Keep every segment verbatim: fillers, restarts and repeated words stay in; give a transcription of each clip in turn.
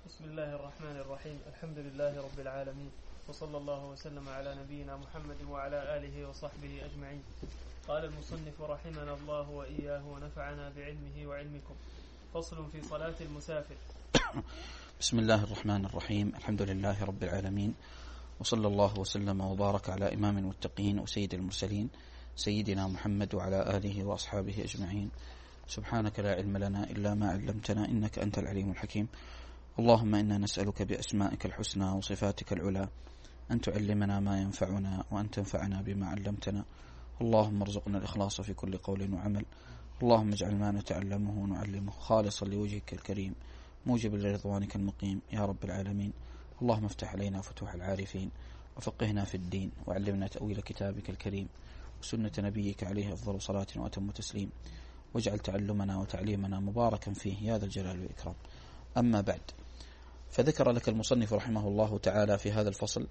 بسم الله الرحمن الرحيم. الحمد لله رب العالمين، وصلى الله وسلم على نبينا محمد وعلى آله وصحبه أجمعين. قال المصنف رحمنا الله وإياه ونفعنا بعلمه وعلمكم. فصل في صلاة المسافر. بسم الله الرحمن الرحيم. الحمد لله رب العالمين، وصلى الله وسلم وبارك على إمام المتقين وسيد المرسلين سيدنا محمد وعلى آله وأصحابه أجمعين. سبحانك لا علم لنا إلا ما علمتنا إنك أنت العليم الحكيم. اللهم إنا نسألك بأسمائك الحسنى وصفاتك العلى أن تعلمنا ما ينفعنا وأن تنفعنا بما علمتنا. اللهم ارزقنا الإخلاص في كل قول وعمل. اللهم اجعل ما نتعلمه ونعلمه خالصا لوجهك الكريم موجب لرضوانك المقيم يا رب العالمين. اللهم افتح علينا فتوح العارفين وفقهنا في الدين وعلمنا تأويل كتابك الكريم وسنة نبيك عليه أفضل صلاة وأتم تسليم، واجعل تعلمنا وتعليمنا مباركا فيه يا ذا الجلال والإكرام. أما بعد، فذكر لك المصنف رحمه الله تعالى في هذا الفصل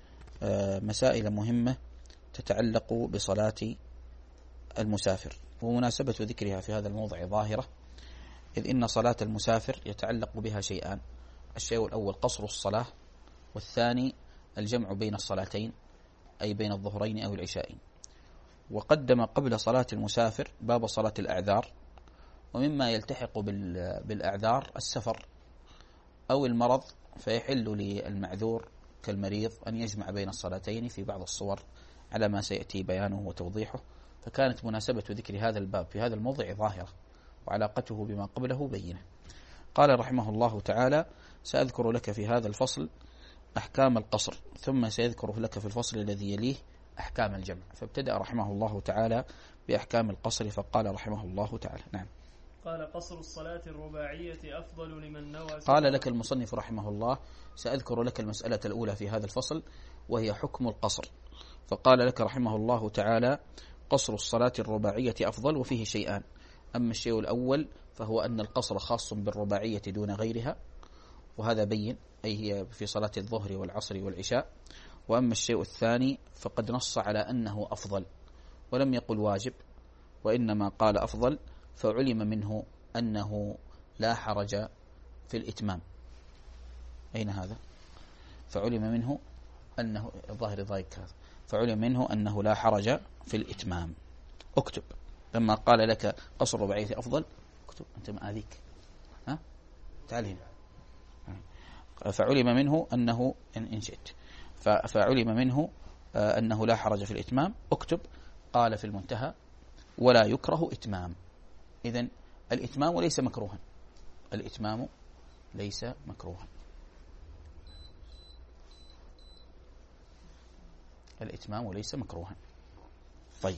مسائل مهمة تتعلق بصلاة المسافر، ومناسبة ذكرها في هذا الموضع ظاهرة، إذ إن صلاة المسافر يتعلق بها شيئان: الشيء الأول قصر الصلاة، والثاني الجمع بين الصلاتين أي بين الظهرين أو العشاءين. وقدم قبل صلاة المسافر باب صلاة الأعذار، ومما يلتحق بالأعذار السفر أو المرض، فيحل للمعذور كالمريض أن يجمع بين الصلاتين في بعض الصور على ما سيأتي بيانه وتوضيحه. فكانت مناسبة ذكر هذا الباب في هذا الموضع ظاهرة، وعلاقته بما قبله بينة. قال رحمه الله تعالى: سأذكر لك في هذا الفصل أحكام القصر، ثم سيذكر لك في الفصل الذي يليه أحكام الجمع. فابتدأ رحمه الله تعالى بأحكام القصر، فقال رحمه الله تعالى: نعم. قال: قصر الصلاة الرباعية أفضل لمن نوى. قال لك المصنف رحمه الله: سأذكر لك المسألة الأولى في هذا الفصل، وهي حكم القصر. فقال لك رحمه الله تعالى: قصر الصلاة الرباعية أفضل، وفيه شيئان. أما الشيء الأول فهو أن القصر خاص بالرباعية دون غيرها، وهذا بين، أي هي في صلاة الظهر والعصر والعشاء. وأما الشيء الثاني فقد نص على أنه أفضل، ولم يقل واجب، وإنما قال أفضل، فعلم منه أنه لا حرج في الإتمام. أين هذا؟ فعلم منه أنه ظاهر ضايق هذا، فعلم منه أنه لا حرج في الإتمام. اكتب لما قال لك قصر رباعية أفضل، اكتب أنت ما أذيك، ها تعال هنا. فعلم منه أنه إن شئت فعلم منه أنه لا حرج في الإتمام. اكتب قال في المنتهى: ولا يكره إتمام. إذن الإتمام ليس مكروها، الإتمام ليس مكروها، الإتمام ليس مكروها. طيب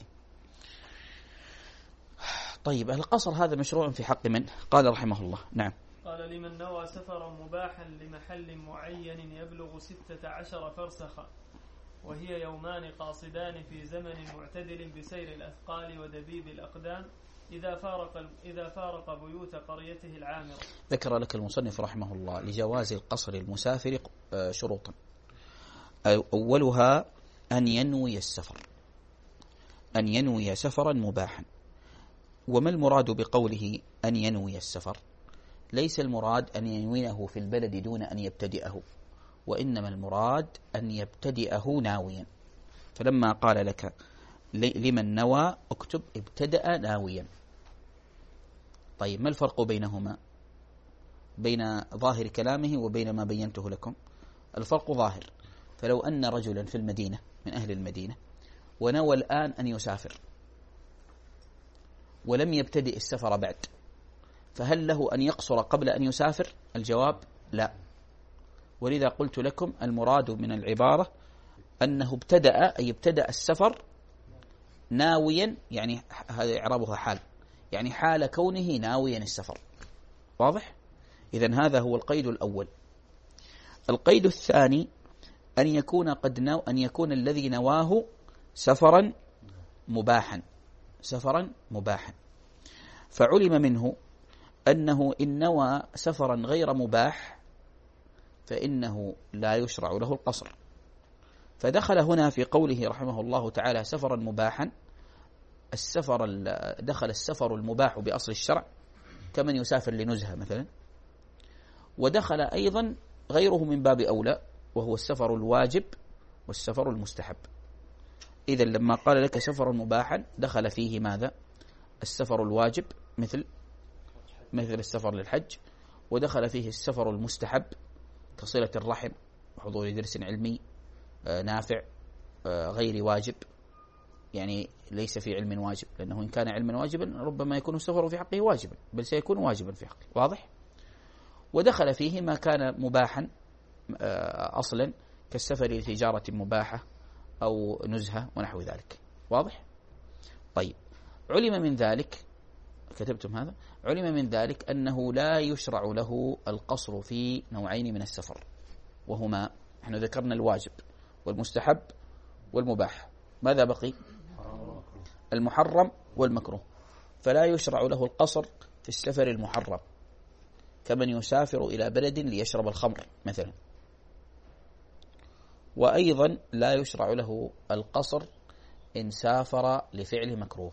طيب القصر هذا مشروع في حق من؟ قال رحمه الله: نعم. قال: لمن نوى سفرا مباحا لمحل معين يبلغ ستة عشر فرسخا، وهي يومان قاصدان في زمن معتدل بسير الأثقال ودبيب الأقدام، إذا فارق إذا فارق بيوت قريته العامرة. ذكر لك المصنف رحمه الله لجواز القصر المسافر شروطا. أولها أن ينوي السفر، أن ينوي سفرا مباحا. وما المراد بقوله أن ينوي السفر؟ ليس المراد أن ينويه في البلد دون أن يبتدئه، وإنما المراد أن يبتدئه ناويا. فلما قال لك لمن نوى، اكتب ابتدأ ناويا. طيب ما الفرق بينهما، بين ظاهر كلامه وبين ما بينته لكم؟ الفرق ظاهر. فلو أن رجلا في المدينة من أهل المدينة ونوى الآن أن يسافر ولم يبتدئ السفر بعد، فهل له أن يقصر قبل أن يسافر؟ الجواب لا. ولذا قلت لكم المراد من العبارة أنه ابتدأ، أي ابتدأ السفر ناويا، يعني هذا إعرابها حال، يعني حال كونه ناويا السفر. واضح؟ إذن هذا هو القيد الأول. القيد الثاني أن يكون قد نو أن يكون الذي نواه سفرا مباحا، سفرا مباحا. فعلم منه أنه إن نوى سفرا غير مباح فإنه لا يشرع له القصر. فدخل هنا في قوله رحمه الله تعالى سفرا مباحا، السفر دخل السفر المباح بأصل الشرع كمن يسافر لنزهة مثلا، ودخل أيضا غيره من باب أولى، وهو السفر الواجب والسفر المستحب. إذا لما قال لك سفر مباحا دخل فيه ماذا؟ السفر الواجب مثل مثل السفر للحج، ودخل فيه السفر المستحب كصلة الرحم وحضور درس علمي نافع غير واجب، يعني ليس في علم واجب، لأنه إن كان علما واجبا ربما يكون السفر في حقه واجبا، بل سيكون واجبا في حقه. واضح؟ ودخل فيه ما كان مباحا أصلا كالسفر لتجارة مباحة أو نزهة ونحو ذلك. واضح؟ طيب، علم من ذلك، كتبتم هذا، علم من ذلك أنه لا يشرع له القصر في نوعين من السفر، وهما نحن ذكرنا الواجب والمستحب والمباح، ماذا بقي؟ المحرم والمكروه. فلا يشرع له القصر في السفر المحرم، كمن يسافر إلى بلد ليشرب الخمر مثلا. وأيضا لا يشرع له القصر إن سافر لفعل مكروه،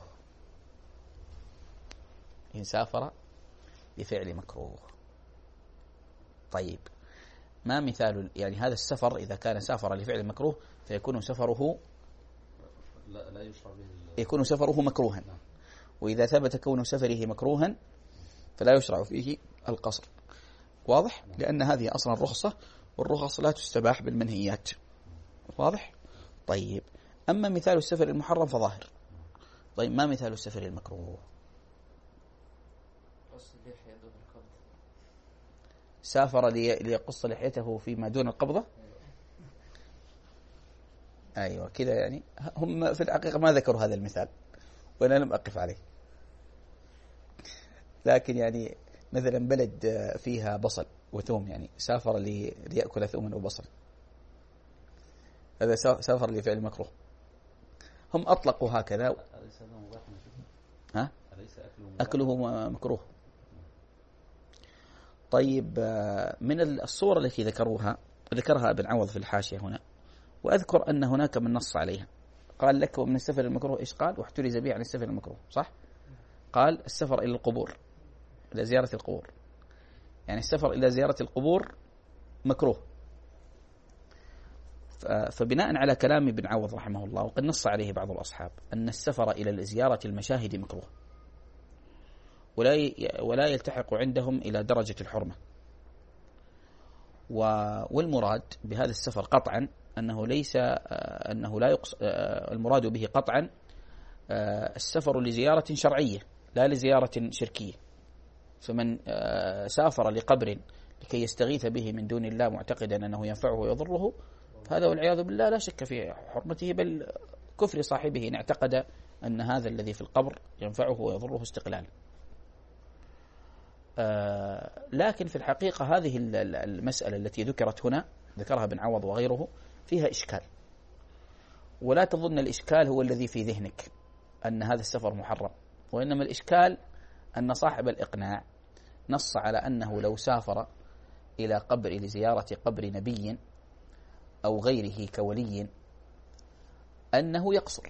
إن سافر لفعل مكروه. طيب، ما مثال يعني هذا السفر إذا كان سافر لفعل مكروه فيكون سفره لا, لا يشرع به، يكون سفره مكروها، وإذا ثبت كون سفره مكروها فلا يشرع فيه القصر. واضح؟ لأن هذه أصلا رخصة، والرخص لا تستباح بالمنهيات. واضح؟ طيب، أما مثال السفر المحرم فظاهر. طيب، ما مثال السفر المكروه؟ سافر ليقص لحيته فيما دون القبضة. أيوة كذا، يعني هم في الحقيقة ما ذكروا هذا المثال وأنا لم أقف عليه، لكن يعني مثلا بلد فيها بصل وثوم، يعني سافر ليأكل ثوما وبصل، هذا سافر لفعل مكروه. هم أطلقوا هكذا. ها؟ أكله مكروه. طيب، من الصور التي ذكروها ذكرها ابن عوض في الحاشية هنا، وأذكر أن هناك من نص عليها. قال لك ومن السفر المكروه إيش قال؟ واحترز به عن السفر المكروه، صح؟ قال السفر إلى القبور، إلى زيارة القبور، يعني السفر إلى زيارة القبور مكروه. فبناء على كلام ابن عوض رحمه الله، وقد نص عليه بعض الأصحاب، أن السفر إلى زيارة المشاهد مكروه، ولا ولا يلتحق عندهم إلى درجة الحرمة. والمراد بهذا السفر قطعا أنه ليس أنه لا يقص المراد به قطعا السفر لزيارة شرعية لا لزيارة شركية. فمن سافر لقبر لكي يستغيث به من دون الله معتقدا أنه ينفعه ويضره، فهذا والعياذ بالله لا شك في حرمته، بل كفر صاحبه إن اعتقد أن هذا الذي في القبر ينفعه ويضره استقلالا. آه لكن في الحقيقة هذه المسألة التي ذكرت هنا، ذكرها ابن عوض وغيره، فيها إشكال، ولا تظن الإشكال هو الذي في ذهنك أن هذا السفر محرم، وإنما الإشكال أن صاحب الإقناع نص على أنه لو سافر إلى قبر لزيارة قبر نبي أو غيره كولي أنه يقصر.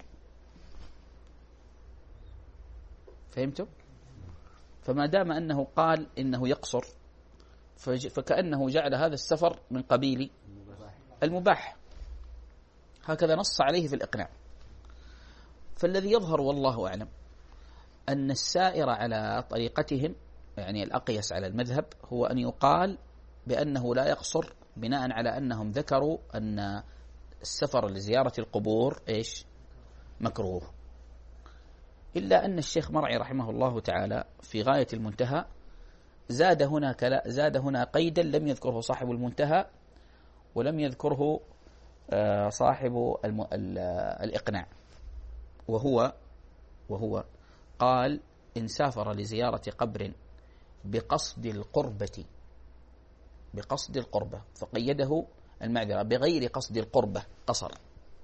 فهمتم؟ فما دام أنه قال إنه يقصر فكأنه جعل هذا السفر من قبيل المباح، هكذا نص عليه في الإقناع. فالذي يظهر والله أعلم أن السائر على طريقتهم، يعني الأقيس على المذهب، هو أن يقال بأنه لا يقصر، بناء على أنهم ذكروا أن السفر لزيارة القبور إيش؟ مكروه. إلا أن الشيخ مرعي رحمه الله تعالى في غاية المنتهى زاد هنا كلا زاد هنا قيدا لم يذكره صاحب المنتهى ولم يذكره صاحب الإقناع، وهو وهو قال إن سافر لزيارة قبر بقصد القربة بقصد القربة فقيده المعذرة بغير قصد القربة قصر،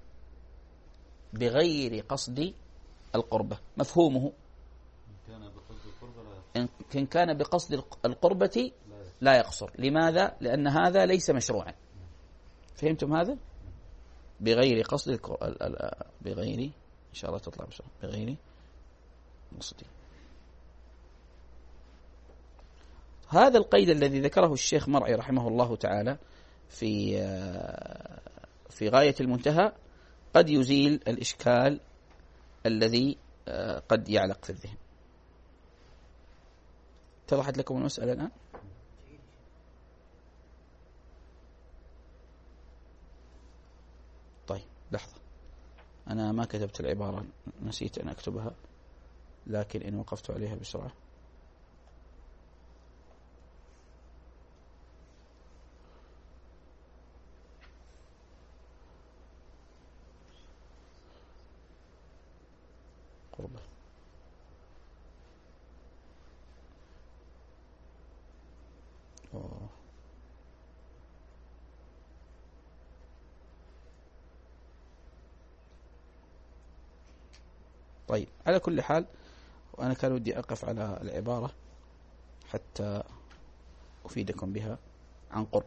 بغير قصد القربة. مفهومه إن كان بقصد القربة لا يقصر. لماذا؟ لأن هذا ليس مشروعا. فهمتم هذا؟ بغير قصد بغير إن شاء الله تطلع بسرعة بغير قصد. هذا القيد الذي ذكره الشيخ مرعي رحمه الله تعالى في في غاية المنتهى قد يزيل الإشكال الذي قد يعلق في الذهن. اتضحت لكم المسألة الآن؟ طيب لحظة، أنا ما كتبت العبارة، نسيت أن أكتبها، لكن إن وقفت عليها بسرعة. قربة أوه. طيب على كل حال، وأنا كان ودي أقف على العبارة حتى أفيدكم بها عن قرب.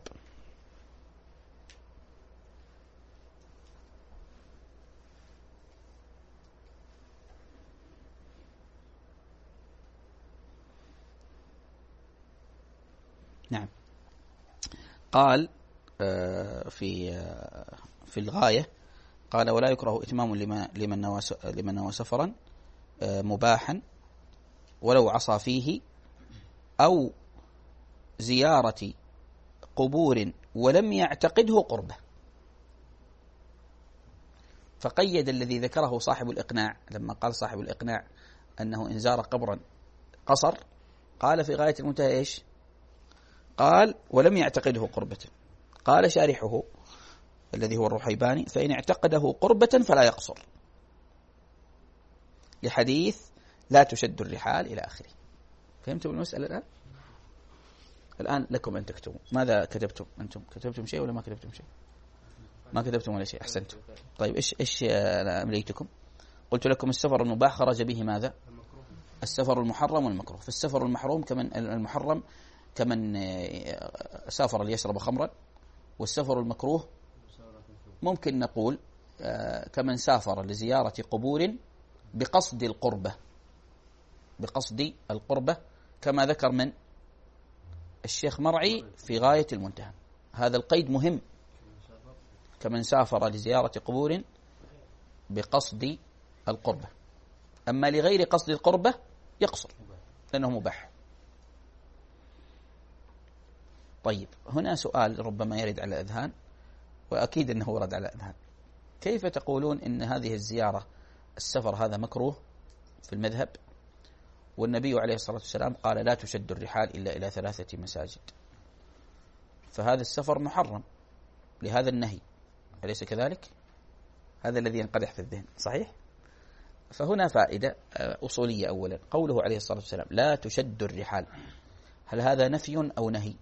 نعم، قال في في الغاية، قال ولا يكره إتمام لمن نوى لمن نوى سفرا مباحا ولو عصى فيه أو زيارة قبور ولم يعتقده قربه. فقيد الذي ذكره صاحب الإقناع لما قال صاحب الإقناع أنه إن زار قبرا قصر، قال في غاية المنتهى إيش؟ قال ولم يعتقده قربة. قال شارحه الذي هو الرحيباني فإن اعتقده قربة فلا يقصر، لحديث لا تشد الرحال إلى آخره. فهمتم المسألة الآن؟ الآن لكم أن تكتبوا. ماذا كتبتم أنتم؟ كتبتم شيء ولا ما كتبتم شيء؟ ما كتبتم ولا شيء، أحسنتم. طيب إيش إيش أنا أمليتكم؟ قلت لكم السفر المباح خرج به ماذا؟ السفر المحرم والمكروه. في السفر المحروم كمن المحرم كمن سافر ليشرب خمرا، والسفر المكروه ممكن نقول كمن سافر لزيارة قبور بقصد القربة، بقصد القربة كما ذكر من الشيخ مرعي في غاية المنتهى. هذا القيد مهم، كمن سافر لزيارة قبور بقصد القربة. أما لغير قصد القربة يقصر لأنه مباح. طيب هنا سؤال ربما يرد على الأذهان، وأكيد أنه ورد على الأذهان. كيف تقولون إن هذه الزيارة السفر هذا مكروه في المذهب، والنبي عليه الصلاة والسلام قال لا تشد الرحال إلا إلى ثلاثة مساجد، فهذا السفر محرم لهذا النهي، أليس كذلك؟ هذا الذي ينقدح في الذهن، صحيح؟ فهنا فائدة أصولية. أولا قوله عليه الصلاة والسلام لا تشد الرحال، هل هذا نفي أو نهي؟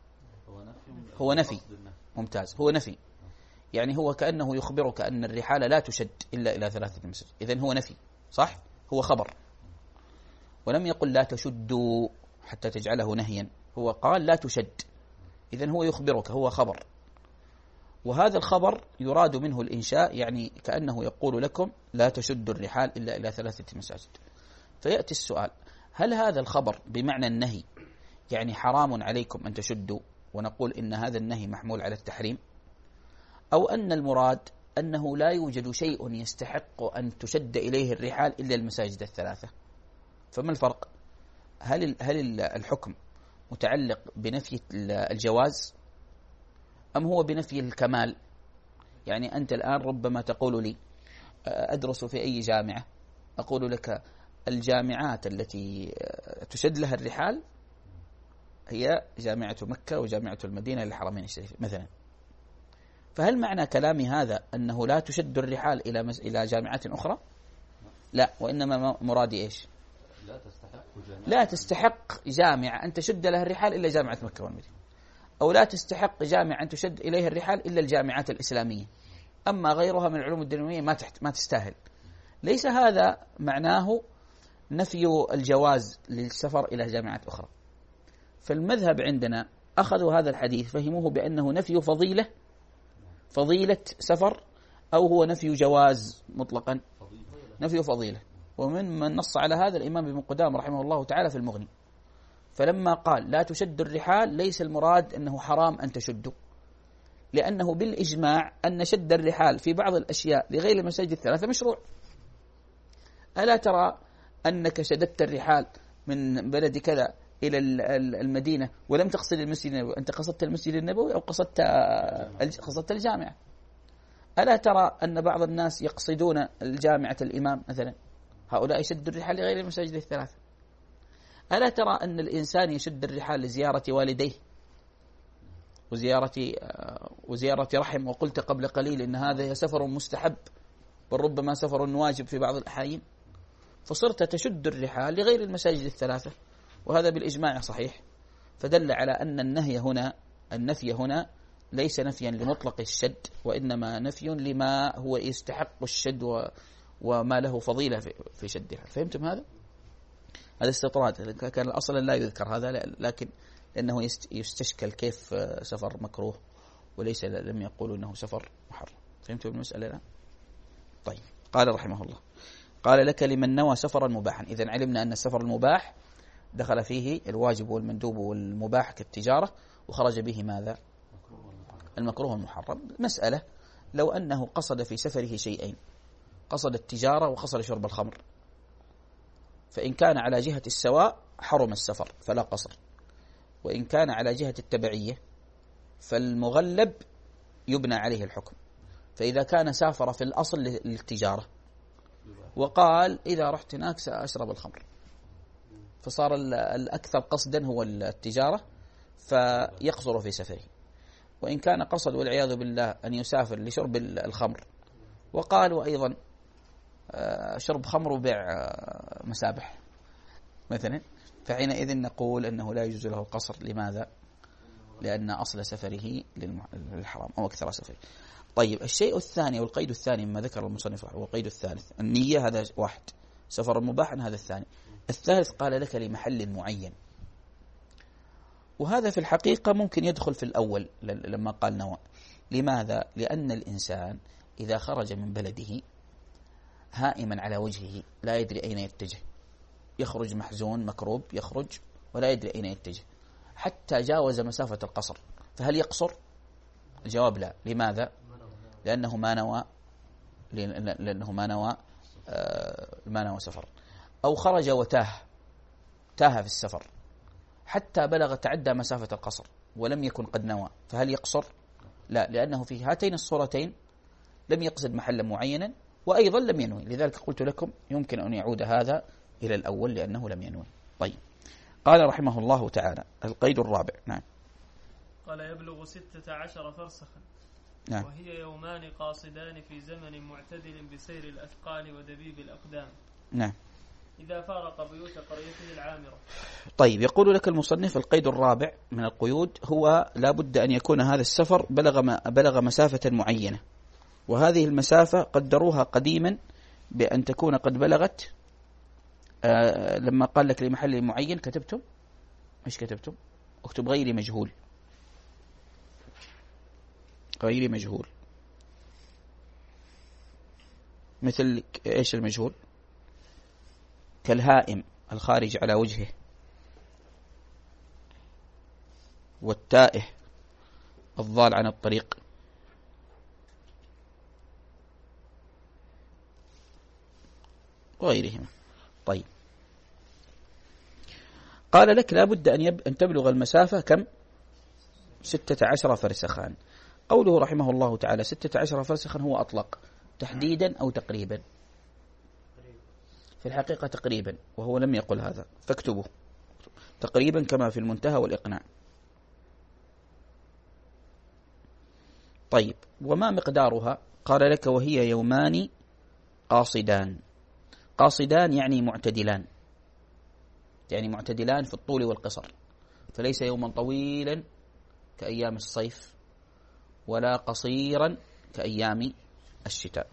هو نفي. ممتاز، هو نفي، يعني هو كأنه يخبرك أن الرحال لا تشد إلا إلى ثلاثة مساجد، إذن هو نفي، صح؟ هو خبر، ولم يقل لا تشدوا حتى تجعله نهيا، هو قال لا تشد، إذن هو يخبرك، هو خبر، وهذا الخبر يراد منه الإنشاء، يعني كأنه يقول لكم لا تشد الرحال إلا إلى ثلاثة مساجد. فيأتي السؤال، هل هذا الخبر بمعنى النهي، يعني حرام عليكم أن تشدوا، ونقول إن هذا النهي محمول على التحريم، أو أن المراد أنه لا يوجد شيء يستحق أن تشد إليه الرحال إلا المساجد الثلاثة؟ فما الفرق؟ هل هل الحكم متعلق بنفي الجواز أم هو بنفي الكمال؟ يعني أنت الآن ربما تقول لي أدرس في أي جامعة، أقول لك الجامعات التي تشد لها الرحال هي جامعة مكة وجامعة المدينة للحرمين الشريفين مثلا، فهل معنى كلامي هذا أنه لا تشد الرحال إلى مس... إلى جامعات أخرى؟ لا، وإنما مرادي إيش؟ لا تستحق جامعة لا تستحق جامعة أن تشد لها الرحال إلا جامعة مكة والمدينة، أو لا تستحق جامعة أن تشد إليها الرحال إلا الجامعات الإسلامية، أما غيرها من العلوم الدنيوية ما تحت ما تستاهل. ليس هذا معناه نفي الجواز للسفر إلى جامعات أخرى. فالمذهب عندنا أخذوا هذا الحديث فهموه بأنه نفي فضيلة فضيلة سفر، أو هو نفي جواز مطلقا، نفي فضيلة. ومن من نص على هذا الإمام ابن قدامة رحمه الله تعالى في المغني، فلما قال لا تشد الرحال ليس المراد أنه حرام أن تشدوا، لأنه بالإجماع أن شد الرحال في بعض الأشياء لغير المساجد الثلاثة مشروع. ألا ترى أنك شددت الرحال من بلد كذا إلى المدينة ولم تقصد المسجد النبوي، أنت قصدت المسجد النبوي أو قصدت قصدت الجامعة؟ ألا ترى أن بعض الناس يقصدون الجامعة الإمام مثلا، هؤلاء يشدوا الرحال لغير المساجد الثلاثة. ألا ترى أن الإنسان يشد الرحال لزيارة والديه وزيارة وزيارة رحم، وقلت قبل قليل إن هذا سفر مستحب بل ربما سفر واجب في بعض الأحيان، فصرت تشد الرحال لغير المساجد الثلاثة، وهذا بالإجماع صحيح. فدل على أن النهي هنا النفي هنا ليس نفيا لمطلق الشد، وإنما نفي لما هو يستحق الشد وما له فضيلة في شدها. فهمتم هذا؟ هذا استطراد، كان أصلا لا يذكر هذا، لكن لأنه يستشكل كيف سفر مكروه وليس لم يقولوا أنه سفر محرم. فهمتم المسألة الآن؟ طيب، قال رحمه الله قال لك لمن نوى سفرا مباحا. إذن علمنا أن السفر المباح دخل فيه الواجب والمندوب والمباح كالتجارة، وخرج به ماذا؟ المكروه والمحرم. مسألة لو أنه قصد في سفره شيئين، قصد التجارة وقصد شرب الخمر، فإن كان على جهة السواء حرم السفر فلا قصر، وإن كان على جهة التبعية فالمغلب يبنى عليه الحكم. فإذا كان سافر في الأصل للتجارة وقال إذا رحت هناك سأشرب الخمر، فصار الأكثر قصدا هو التجارة فيقصر في سفره. وإن كان قصد والعياذ بالله أن يسافر لشرب الخمر وقال وأيضا شرب خمر وبيع مسابح مثلا، فحينئذ نقول أنه لا يجوز له القصر. لماذا؟ لأن أصل سفره للحرام أو أكثر سفره. طيب، الشيء الثاني والقيد الثاني مما ذكر المصنف هو القيد الثالث، النية، هذا واحد. سفر المباح هذا الثاني. الثالث قال لك لمحل معين، وهذا في الحقيقة ممكن يدخل في الأول لما قال نوى. لماذا؟ لأن الإنسان إذا خرج من بلده هائما على وجهه لا يدري أين يتجه، يخرج محزون مكروب، يخرج ولا يدري أين يتجه حتى جاوز مسافة القصر، فهل يقصر؟ الجواب لا. لماذا؟ لأنه ما نوى لأنه ما نوى ما نوى سفر. أو خرج وتاه تاه في السفر حتى بلغ تعدى مسافة القصر ولم يكن قد نوى، فهل يقصر؟ لا، لأنه في هاتين الصورتين لم يقصد محلا معينا وأيضا لم ينوي. لذلك قلت لكم يمكن أن يعود هذا إلى الأول لأنه لم ينوي. طيب، قال رحمه الله تعالى القيد الرابع. نعم. قال يبلغ ستة عشر فرسخا. نعم. وهي يومان قاصدان في زمن معتدل بسير الأثقال ودبيب الأقدام. نعم. إذا فارق بيوت قريته العامرة. طيب، يقول لك المصنف القيد الرابع من القيود هو لا بد أن يكون هذا السفر بلغ ما بلغ مسافة معينة، وهذه المسافة قدروها قديما بأن تكون قد بلغت آه لما قال لك لمحل معين كتبتم مش كتبتم اكتب غير مجهول غير مجهول مثل ايش المجهول؟ كالهائم الخارج على وجهه، والتائه الضال عن الطريق، وغيرهما. طيب، قال لك لا بد أن, يب... أن تبلغ المسافة كم؟ ستة عشر فرسخان. قوله رحمه الله تعالى ستة عشر فرسخا هو أطلق تحديدا أو تقريبا؟ في الحقيقة تقريبا، وهو لم يقل هذا، فاكتبه تقريبا كما في المنتهى والإقناع. طيب، وما مقدارها؟ قال لك وهي يومان قاصدان. قاصدان يعني معتدلان، يعني معتدلان في الطول والقصر، فليس يوما طويلا كأيام الصيف ولا قصيرا كأيام الشتاء.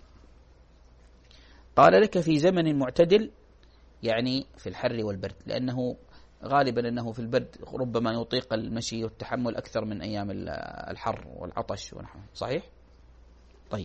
قال لك في زمن معتدل يعني في الحر والبرد، لأنه غالبا أنه في البرد ربما يطيق المشي والتحمل أكثر من أيام الحر والعطش ونحوه. صحيح؟ طيب،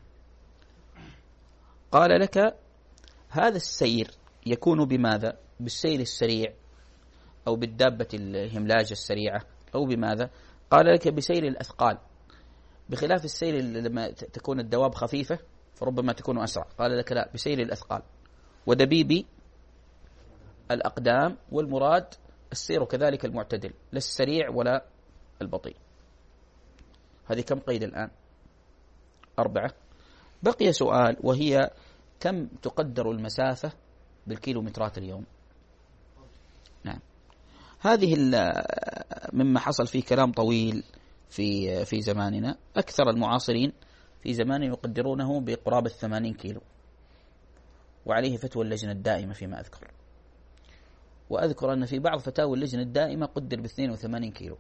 قال لك هذا السير يكون بماذا؟ بالسير السريع أو بالدابة الهملاجة السريعة أو بماذا؟ قال لك بسير الأثقال، بخلاف السير لما تكون الدواب خفيفة فربما تكون أسرع. قال لك لا، بسير الأثقال ودبيب الأقدام، والمراد السير كذلك المعتدل، لا السريع ولا البطيء. هذه كم قيد الآن؟ أربعة. بقي سؤال، وهي كم تقدر المسافة بالكيلومترات اليوم؟ نعم، هذه مما حصل فيه كلام طويل في في زماننا. أكثر المعاصرين في زمان يقدرونه بقرابة ثمانين كيلو، وعليه فتوى اللجنة الدائمة فيما أذكر. وأذكر أن في بعض فتاوى اللجنة الدائمة قدر باثنين وثمانين كيلو.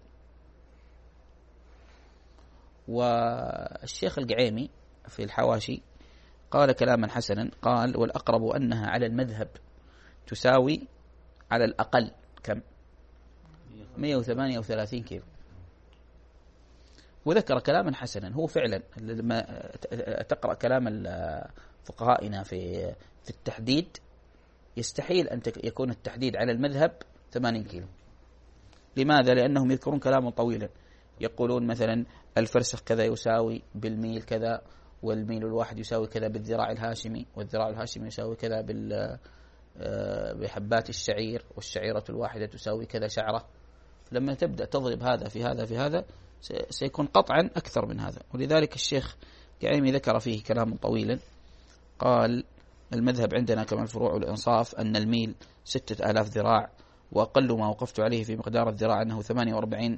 والشيخ القعيمي في الحواشي قال كلاما حسنا، قال والأقرب أنها على المذهب تساوي على الأقل كم؟ مئة وثمانية وثلاثين كيلو. وذكر كلاما حسنا. هو فعلا لما تقرأ كلام فقهائنا في في التحديد، يستحيل أن يكون التحديد على المذهب ثمانين كيلو. لماذا؟ لأنهم يذكرون كلاما طويلا، يقولون مثلا الفرسخ كذا يساوي بالميل كذا، والميل الواحد يساوي كذا بالذراع الهاشمي، والذراع الهاشمي يساوي كذا بال بحبات الشعير، والشعيرة الواحدة تساوي كذا شعرة. لما تبدأ تضرب هذا في هذا في هذا سيكون قطعا أكثر من هذا. ولذلك الشيخ قعيمي ذكر فيه كلاما طويلا، قال المذهب عندنا كما الفروع والإنصاف أن الميل ستة آلاف ذراع، وأقل ما وقفت عليه في مقدار الذراع أنه ثمانية وأربعين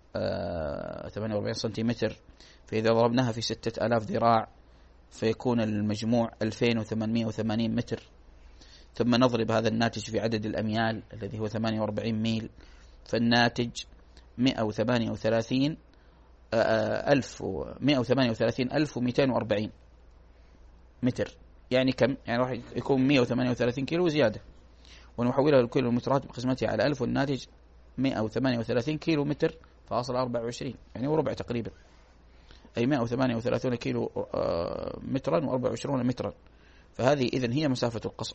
ثمانية وأربعين سنتيمتر. فإذا ضربناها في ستة آلاف ذراع فيكون المجموع ألفين وثمانمئة وثمانين متر. ثم نضرب هذا الناتج في عدد الأميال الذي هو ثمانية وأربعين ميل، فالناتج مئة وثمانية وثلاثين ألف مئة وثمانية وثلاثين ألف ومئتين وأربعين متر. يعني كم؟ يعني راح يكون مئة وثمانية وثلاثين كيلو زيادة، ونحولها للكيلومترات بقسمتها على ألف، والناتج مئة وثمانية وثلاثين كيلو متر فاصل أربعة وعشرين، يعني وربع تقريبا، أي مئة وثمانية وثلاثين كيلو مترا وأربعة وعشرين مترا. فهذه إذن هي مسافة القصر.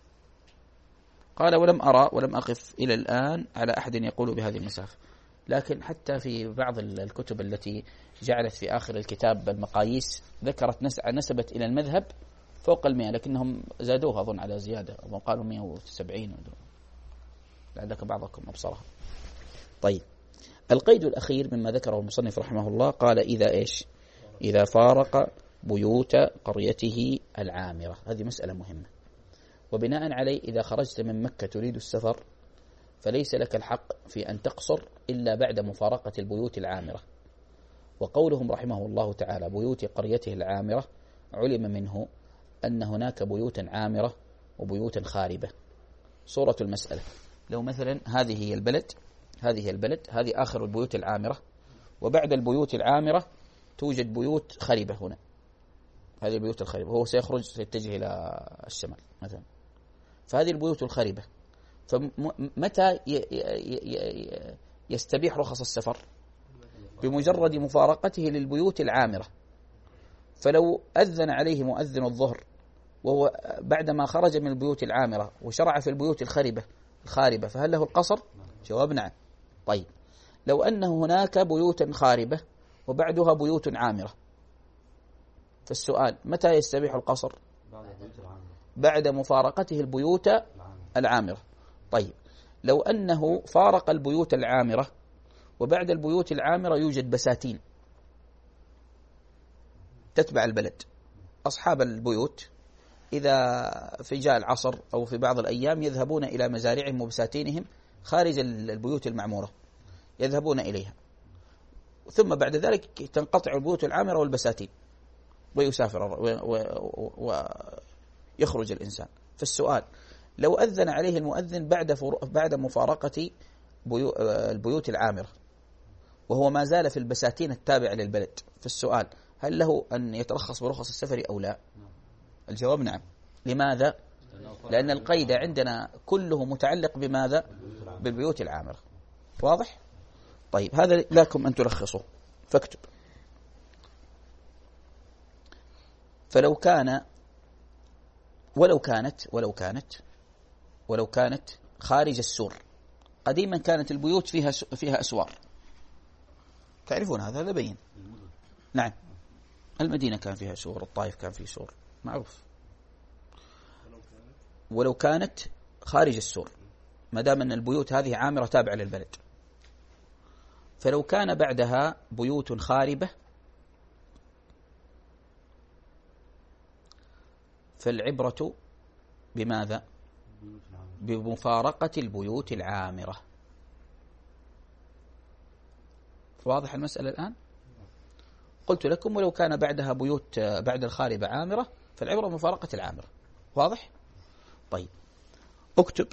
قال ولم أرى ولم أقف إلى الآن على أحد يقول بهذه المسافة، لكن حتى في بعض الكتب التي جعلت في آخر الكتاب المقاييس ذكرت نسبت إلى المذهب فوق المئة، لكنهم زادوها أظن على زيادة، وقالوا مئة وسبعين، لعلك بعضكم أبصرها. طيب، القيد الأخير مما ذكره المصنف رحمه الله، قال إذا إيش؟ إذا فارق بيوت قريته العامرة. هذه مسألة مهمة. وبناء عليه إذا خرجت من مكة تريد السفر فليس لك الحق في أن تقصر إلا بعد مفارقة البيوت العامرة. وقولهم رحمه الله تعالى بيوت قريته العامرة، علم منه أن هناك بيوتا عامرة وبيوتا خاربة. صورة المسألة، لو مثلا هذه هي البلد، هذه هي البلد، هذه آخر البيوت العامرة، وبعد البيوت العامرة توجد بيوت خربة هنا، هذه البيوت الخربة، هو سيخرج سيتجه إلى الشمال مثلا، فهذه البيوت الخربة. فمتى يستبيح رخص السفر؟ بمجرد مفارقته للبيوت العامرة. فلو أذن عليه مؤذن الظهر وهو بعدما خرج من البيوت العامرة وشرع في البيوت الخربة الخاربة فهل له القصر؟ جواب نعم. طيب، لو أنه هناك بيوت خاربة وبعدها بيوت عامرة، فالسؤال متى يستبيح القصر؟ بعد مفارقته البيوت العامرة. طيب، لو أنه فارق البيوت العامرة وبعد البيوت العامرة يوجد بساتين تتبع البلد، أصحاب البيوت إذا في جاء العصر أو في بعض الأيام يذهبون إلى مزارعهم وبساتينهم خارج البيوت المعمورة، يذهبون إليها، ثم بعد ذلك تنقطع البيوت العامرة والبساتين ويسافر ويخرج الإنسان. فالسؤال لو أذن عليه المؤذن بعد بعد مفارقة البيوت العامرة وهو ما زال في البساتين التابعة للبلد، فالسؤال هل له أن يترخص برخص السفر أو لا؟ الجواب نعم. لماذا؟ لأن القيد عندنا كله متعلق بماذا؟ بالبيوت العامرة. واضح؟ طيب، هذا لكم أن تلخصوا، فاكتب. فلو كان ولو كانت ولو كانت ولو كانت خارج السور قديما كانت البيوت فيها فيها أسوار، تعرفون هذا، هذا بين. نعم، المدينة كان فيها سور، الطائف كان فيه سور معروف، ولو كانت خارج السور، ما دام أن البيوت هذه عامرة تابعة للبلد. فلو كان بعدها بيوت خاربة فالعبرة بماذا؟ بمفارقة البيوت العامرة. واضح المسألة الآن؟ قلت لكم ولو كان بعدها بيوت بعد الخاربة عامرة فالعبرة بمفارقة العامرة. واضح؟ طيب اكتب: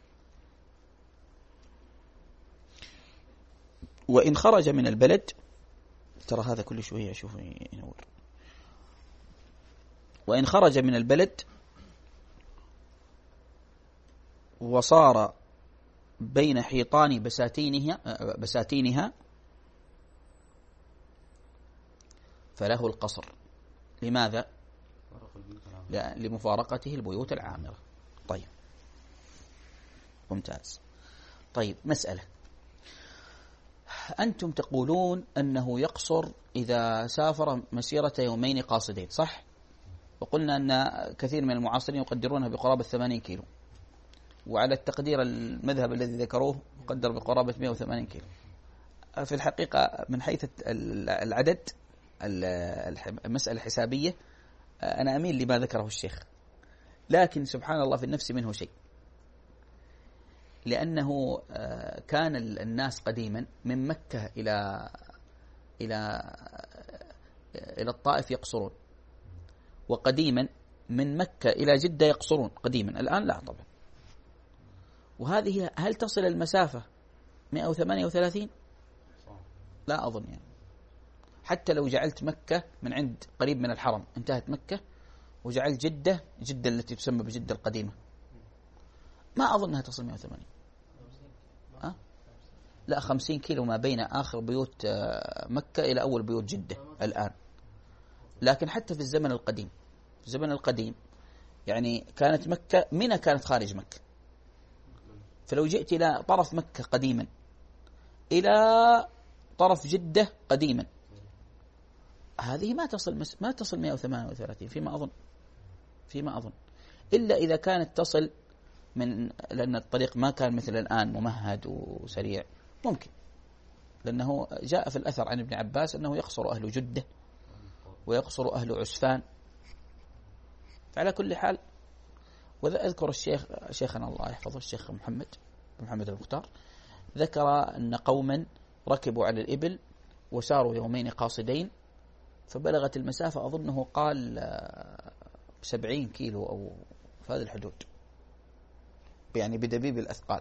وإن خرج من البلد، ترى هذا كل شوية أشوف ينور، وإن خرج من البلد وصار بين حيطان بساتينها بساتينها فله القصر. لماذا؟ لمفارقته البيوت العامرة. طيب ممتاز. طيب مسألة، أنتم تقولون أنه يقصر إذا سافر مسيرة يومين قاصدين، صح؟ وقلنا أن كثير من المعاصرين يقدرونها بقرابة ثمانين كيلو، وعلى التقدير المذهب الذي ذكروه يقدر بقرابة مئة وثمانين كيلو. في الحقيقة من حيث العدد المسألة الحسابية أنا أميل لما ذكره الشيخ، لكن سبحان الله في النفس منه شيء، لأنه كان الناس قديما من مكة إلى إلى إلى الطائف يقصرون، وقديما من مكة إلى جدة يقصرون قديما، الآن لا طبعا. وهذه هل تصل المسافة مئة وثمانية وثلاثين؟ لا أظن يعني. حتى لو جعلت مكة من عند قريب من الحرم انتهت مكة، وجعلت جدة جدة التي تسمى بجدة القديمة، ما أظنها تصل مئة وثمانين. أه؟ لا، خمسين كيلو ما بين آخر بيوت مكة إلى أول بيوت جدة الآن. لكن حتى في الزمن القديم، في الزمن القديم يعني كانت مكة، منى كانت خارج مكة، فلو جئت إلى طرف مكة قديما إلى طرف جدة قديما، هذه ما تصل مس... ما تصل مئة وثمانية وثلاثين فيما أظن، فيما أظن إلا إذا كانت تصل من، لأن الطريق ما كان مثل الآن ممهد وسريع، ممكن، لأنه جاء في الأثر عن ابن عباس أنه يقصر أهل جدة ويقصر أهل عسفان. فعلى كل حال، وذا أذكر الشيخ شيخنا الله يحفظه الشيخ محمد محمد المختار ذكر أن قوما ركبوا على الإبل وساروا يومين قاصدين، فبلغت المسافة أظنه قال سبعين كيلو أو في هذه الحدود، يعني بدبيب الأثقال،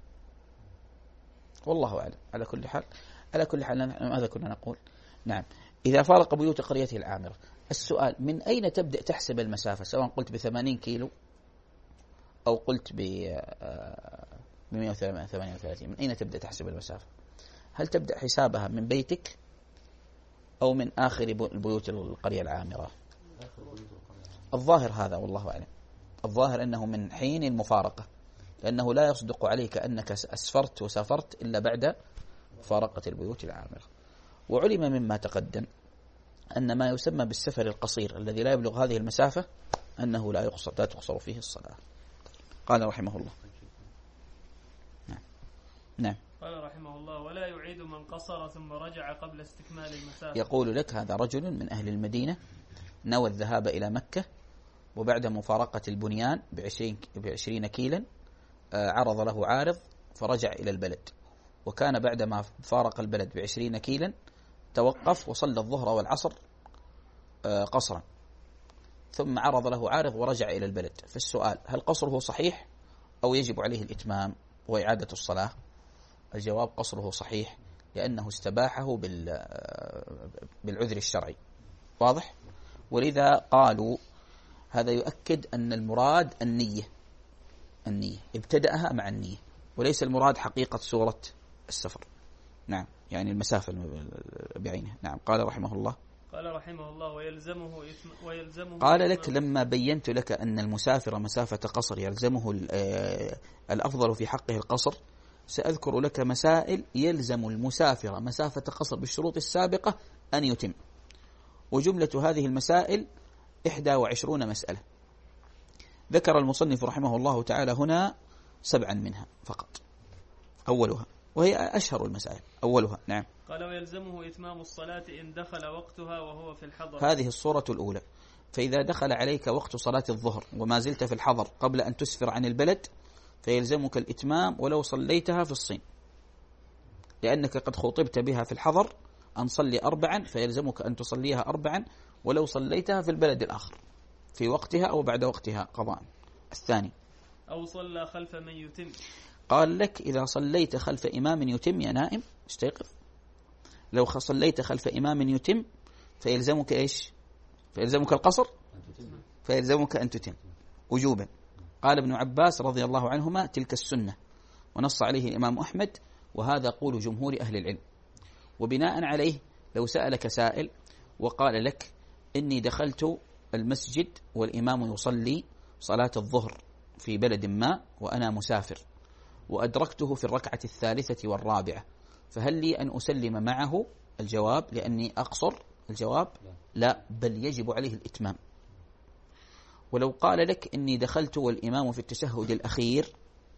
والله أعلم. على كل حال على كل حال ماذا كنا نقول؟ نعم، إذا فارق بيوت قريته العامرة، السؤال من أين تبدأ تحسب المسافة؟ سواء قلت بثمانين كيلو أو قلت ب مئة وثمانية وثلاثين، من أين تبدأ تحسب المسافة؟ هل تبدأ حسابها من بيتك أو من آخر البيوت القرية العامرة؟ الظاهر هذا والله أعلم، الظاهر أنه من حين المفارقة، لأنه لا يصدق عليك أنك أسفرت وسافرت إلا بعد مفارقة البيوت العامرة. وعلم مما تقدم أن ما يسمى بالسفر القصير الذي لا يبلغ هذه المسافة أنه لا يقصر لا تقصر فيه الصلاة. قال رحمه الله. نعم نعم قال رحمه الله: ولا يعيد من قصر ثم رجع قبل استكمال المسافة. يقول لك هذا رجل من أهل المدينة نوى الذهاب إلى مكة، وبعد مفارقة البنيان بعشرين بعشرين كيلا عرض له عارض فرجع إلى البلد، وكان بعدما فارق البلد بعشرين كيلا توقف وصلى الظهر والعصر قصرا، ثم عرض له عارض ورجع إلى البلد. فالسؤال: هل قصره صحيح أو يجب عليه الإتمام وإعادة الصلاة؟ الجواب: قصره صحيح، لأنه استباحه بالعذر الشرعي. واضح؟ ولذا قالوا هذا يؤكد أن المراد النية، النية ابتدأها مع النية، وليس المراد حقيقة سورة السفر. نعم، يعني المسافة بعينها. نعم. قال رحمه الله قال رحمه الله: ويلزمه إثم ويلزمه قال لك لما بينت لك أن المسافر مسافة قصر يلزمه الأفضل في حقه القصر، سأذكر لك مسائل يلزم المسافر مسافة قصر بالشروط السابقة أن يتم، وجملة هذه المسائل إحدى وعشرون مسألة. ذكر المصنف رحمه الله تعالى هنا سبعا منها فقط. أولها وهي أشهر المسائل، أولها نعم قال ويلزمه إتمام الصلاة إن دخل وقتها وهو في الحضر. هذه الصورة الأولى. فإذا دخل عليك وقت صلاة الظهر وما زلت في الحضر قبل أن تسفر عن البلد فيلزمك الإتمام ولو صليتها في الصين، لأنك قد خطبت بها في الحضر أن صلي أربعا، فيلزمك أن تصليها أربعا ولو صليتها في البلد الآخر في وقتها أو بعد وقتها قضاء. الثاني أو صلى خلف من يتم. قال لك إذا صليت خلف إمام يتم يا نائم استيقظ، لو صليت خلف إمام يتم فيلزمك إيش؟ فيلزمك القصر، فيلزمك أن تتم وجوبا. قال ابن عباس رضي الله عنهما تلك السنة، ونص عليه الإمام أحمد، وهذا قول جمهور أهل العلم. وبناء عليه لو سألك سائل وقال لك إني دخلت المسجد والإمام يصلي صلاة الظهر في بلد ما وأنا مسافر وأدركته في الركعة الثالثة والرابعة، فهل لي أن أسلم معه؟ الجواب لأني أقصر. الجواب لا، بل يجب عليه الإتمام. ولو قال لك إني دخلت والإمام في التشهد الأخير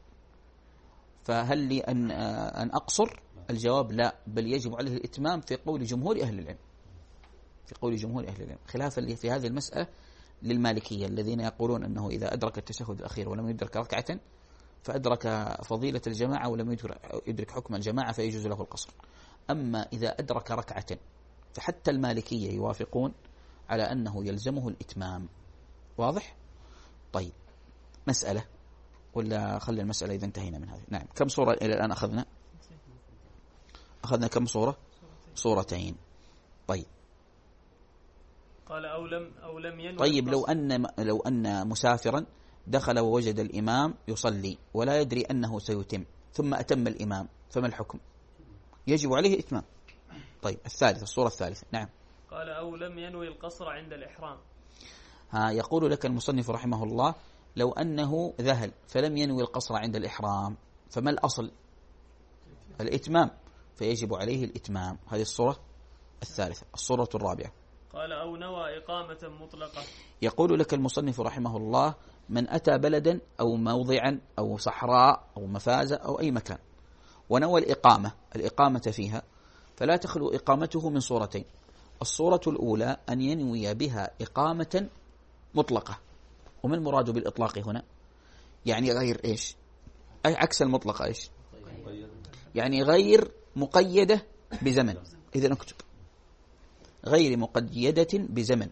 فهل لي أن أن أقصر؟ الجواب لا، بل يجب عليه الإتمام في قول جمهور أهل العلم، في قول جمهور أهل العلم، خلافا في هذه المسألة للمالكية الذين يقولون أنه إذا أدرك التشهد الأخير ولم يدرك ركعة فأدرك فضيلة الجماعة ولم يدرك حكم الجماعة فيجوز له القصر. أما إذا أدرك ركعة فحتى المالكية يوافقون على أنه يلزمه الإتمام. واضح؟ طيب مسألة ولا خلي المسألة إذا انتهينا من هذه. نعم كم صورة إلى الآن أخذنا؟ أخذنا كم صورة؟ صورتين. طيب قال أو لم أو لم ينوي. طيب لو أن لو أن مسافرا دخل ووجد الإمام يصلي ولا يدري أنه سيتم ثم أتم الإمام فما الحكم؟ يجب عليه إتمام. طيب الثالثة، الصورة الثالثة. نعم قال أو لم ينوي القصر عند الإحرام. ها يقول لك المصنف رحمه الله لو أنه ذهل فلم ينوي القصر عند الإحرام فما الأصل؟ الإتمام، فيجب عليه الإتمام. هذه الصورة الثالثة. الصورة الرابعة قال أو نوى إقامة مطلقة. يقول لك المصنف رحمه الله من أتى بلدا أو موضعا أو صحراء أو مفازة أو أي مكان ونوى الإقامة الإقامة فيها فلا تخلو إقامته من صورتين. الصورة الأولى أن ينوي بها إقامة مطلقة. وما المراد بالإطلاق هنا؟ يعني غير إيش؟ أي عكس المطلقة إيش؟ يعني غير مقيدة بزمن. إذا نكتب غير مقيدة بزمن.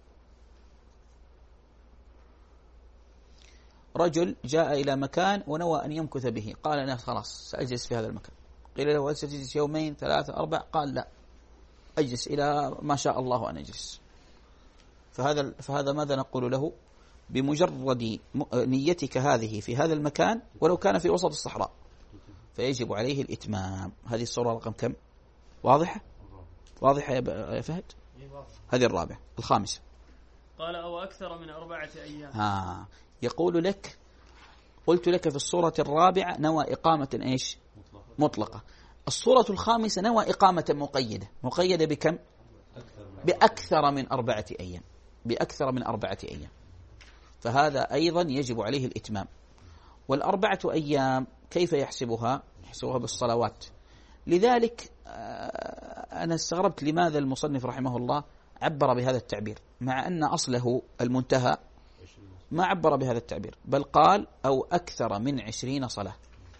رجل جاء إلى مكان ونوى أن يمكث به، قال أنا خلاص سأجلس في هذا المكان. قيل له هل ستجلس يومين ثلاثة أربع؟ قال لا، أجلس إلى ما شاء الله أن أجلس. فهذا فهذا ماذا نقول له؟ بمجرد نيتك هذه في هذا المكان ولو كان في وسط الصحراء فيجب عليه الإتمام. هذه الصورة رقم كم؟ واضحة؟ واضحة يا فهد؟ هذه الرابعة. الخامسة قال أو أكثر من أربعة أيام. ها يقول لك قلت لك في الصورة الرابعة نوى إقامة إيش؟ مطلقة. الصورة الخامسة نوى إقامة مقيدة. مقيدة بكم؟ بأكثر من أربعة أيام. بأكثر من أربعة أيام. فهذا أيضا يجب عليه الإتمام. والأربعة أيام كيف يحسبها؟ يحسبها بالصلوات. لذلك أنا استغربت لماذا المصنف رحمه الله عبر بهذا التعبير مع أن أصله المنتهى ما عبر بهذا التعبير، بل قال أو أكثر من عشرين صلاة.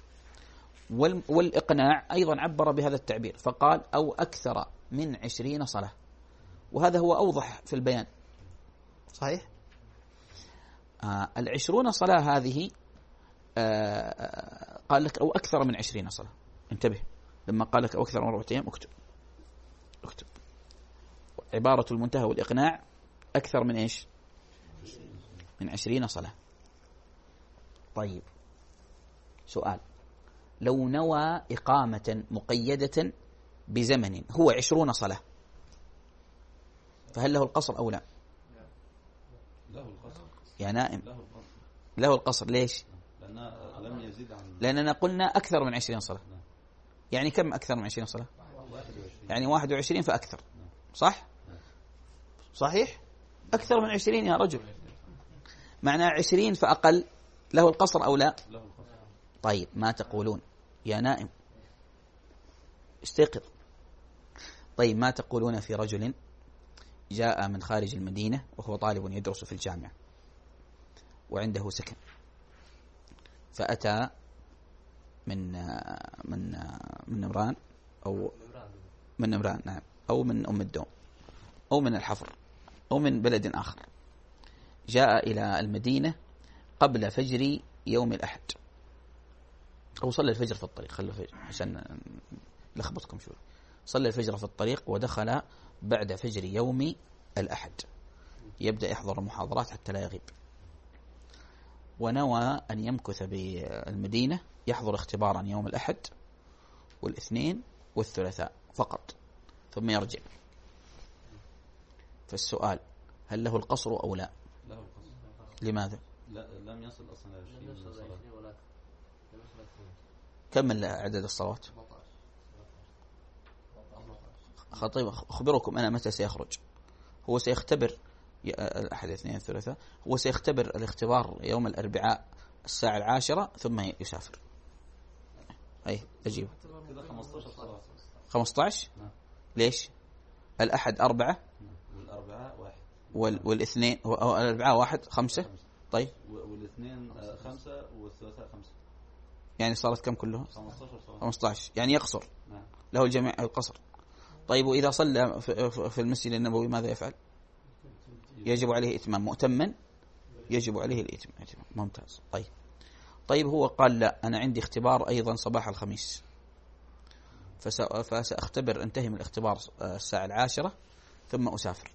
والإقناع أيضا عبر بهذا التعبير فقال أو أكثر من عشرين صلاة، وهذا هو أوضح في البيان. صحيح؟ آه العشرون صلاة هذه آه قال لك أو أكثر من عشرين صلاة. انتبه لما قال لك أو أكثر من أربعة أيام اكتب اكتب عبارة المنتهى والإقناع أكثر من إيش؟ من عشرين صلاة. طيب سؤال، لو نوى إقامة مقيدة بزمن هو عشرون صلاة فهل له القصر أو لا؟ له القصر يا نائم له القصر. ليش؟ لأننا لم يزيد عن لأننا قلنا أكثر من عشرين صلاة. يعني كم أكثر من عشرين صلاة؟ يعني واحد وعشرين فأكثر، صح؟ صحيح؟ أكثر من عشرين يا رجل، معنى عشرين فأقل له القصر أو لا؟ طيب ما تقولون يا نائم؟ استيقظ. طيب ما تقولون في رجل جاء من خارج المدينة وهو طالب يدرس في الجامعة وعنده سكن، فأتى من من من نمران أو من نمران نعم، أو من أم الدوم أو من الحفر أو من بلد آخر، جاء إلى المدينة قبل فجر يوم الأحد، أو صلى الفجر في الطريق، خلوا الفجر عشان لخبطكم شوي، صلى الفجر في الطريق ودخل بعد فجر يوم الأحد، يبدأ يحضر المحاضرات حتى لا يغيب، ونوى أن يمكث بالمدينة يحضر اختبارا يوم الأحد والاثنين والثلاثاء فقط ثم يرجع. فالسؤال هل له القصر أو لا؟ له القصر. لماذا؟ لا لم يصل أصلا إلى عشرين. كم عدد الصلوات؟ خطيب أخبركم أنا متى سيخرج. هو سيختبر الأحد الاثنين الثلاثاء، هو سيختبر الاختبار يوم الأربعاء الساعة العاشرة ثم يسافر. أي أجيب كده خمسة عشر صلاة. خمسة عشر؟ نعم. ليش؟ الأحد أربعة والأربعاء واحد وال... والاثنين والأربعاء واحد خمسة. طيب والاثنين خمسة والثلاثاء خمسة، يعني صارت كم كلهم؟ خمسة عشر صلاة. خمسة عشر يعني يقصر. نعم. له الجميع القصر. طيب وإذا صلى في المسجد النبوي ماذا يفعل؟ يجب عليه إتمام. مؤتما يجب عليه الإتمام. ممتاز. طيب طيب هو قال لا أنا عندي اختبار أيضا صباح الخميس، فس... فسأختبر انتهي من الاختبار الساعة العاشرة ثم أسافر.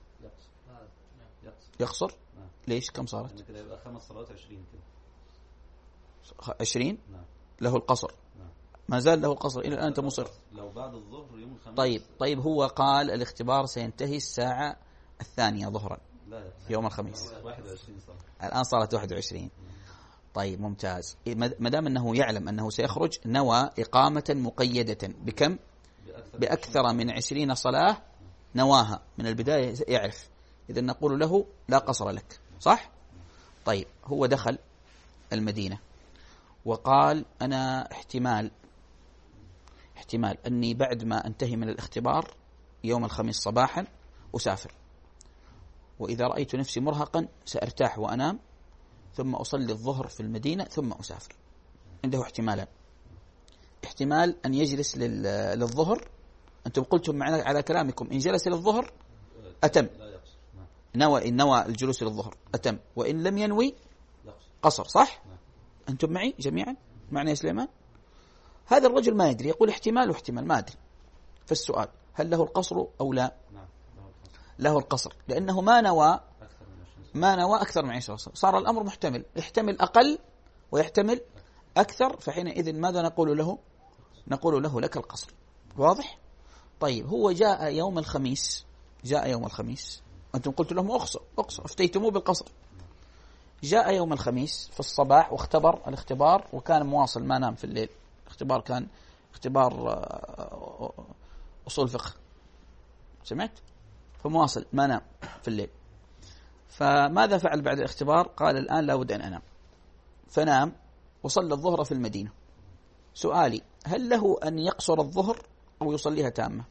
يقصر. نعم. ليش؟ كم صارت؟ يعني كده يبقى خمس صلوات عشرين كده. عشرين. نعم. له القصر. نعم. ما زال له القصر إلى الآن. أنت مصر. لو بعد الظهر يوم الخميس. طيب طيب هو قال الاختبار سينتهي الساعة الثانية ظهرا يوم الخميس، واحد وعشرين صلاة. الآن صارت واحد وعشرين. طيب ممتاز. ما دام أنه يعلم أنه سيخرج نوى إقامة مقيدة بكم؟ بأكثر من عشرين صلاة نواها من البداية يعرف، إذا نقول له لا قصر لك، صح؟ طيب هو دخل المدينة وقال أنا احتمال احتمال أني بعد ما أنتهي من الاختبار يوم الخميس صباحا أسافر، وإذا رأيت نفسي مرهقا سأرتاح وأنام ثم أصلي الظهر في المدينة ثم أسافر. عنده احتمالان، احتمال أن يجلس للظهر، أنتم قلتم معنا على كلامكم إن جلس للظهر أتم، نوى إن نوى الجلوس للظهر أتم، وإن لم ينوي قصر، صح؟ أنتم معي جميعا؟ معنى يا سليمان؟ هذا الرجل ما يدري، يقول احتمال واحتمال ما أدري. فالسؤال هل له القصر أو لا؟ له القصر، لأنه ما نوى ما نوى أكثر من عشرة، صار الأمر محتمل، يحتمل أقل ويحتمل أكثر، فحينئذ ماذا نقول له؟ نقول له لك القصر. واضح؟ طيب هو جاء يوم الخميس، جاء يوم الخميس، أنتم قلت لهم أقصر أقصر افتيتموه بالقصر. جاء يوم الخميس في الصباح واختبر الاختبار وكان مواصل ما نام في الليل، اختبار كان اختبار أصول فقه، سمعت؟ فمواصل ما نام في الليل. فماذا فعل بعد الاختبار؟ قال الآن لا بد أن أنام، فنام وصلى الظهر في المدينة. سؤالي هل له أن يقصر الظهر أو يصليها تامة؟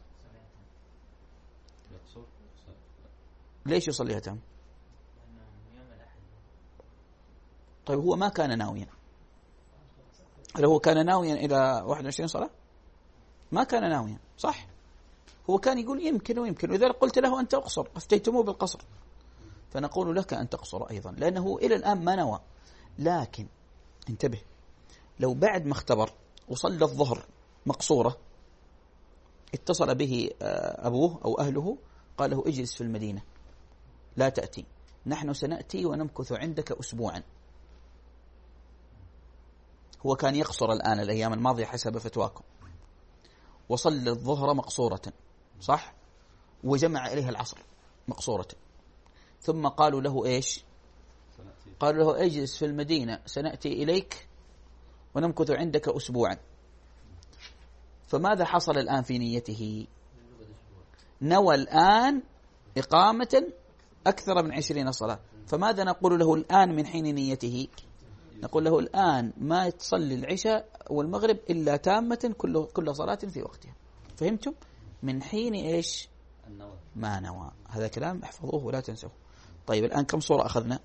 ليش يصليها تامة؟ طيب هو ما كان ناويا، هل هو كان ناويا إلى واحد وعشرين صلاة؟ ما كان ناويا، صح؟ هو كان يقول يمكن ويمكن، وإذا قلت له أنت أقصر أفتيتموه بالقصر، فنقول لك أن تقصر أيضا لأنه إلى الآن ما نوى. لكن انتبه، لو بعد ما اختبر وصلى الظهر مقصورة اتصل به أبوه أو أهله قال له اجلس في المدينة لا تأتي، نحن سنأتي ونمكث عندك أسبوعا. هو كان يقصر الآن الأيام الماضية حسب فتواكم، وصلى الظهر مقصورة، صح؟ وجمع إليها العصر مقصورة، ثم قالوا له إيش؟ قالوا له اجلس في المدينة سنأتي إليك ونمكث عندك أسبوعا. فماذا حصل الآن في نيته؟ نوى الآن إقامة أكثر من عشرين صلاة. فماذا نقول له الآن من حين نيته؟ نقول له الآن ما تصلي العشاء والمغرب إلا تامة كل كل صلاة في وقتها. فهمتم؟ من حين إيش؟ النوى. ما نوى. هذا كلام احفظوه ولا تنسوه. طيب الآن كم صورة أخذنا؟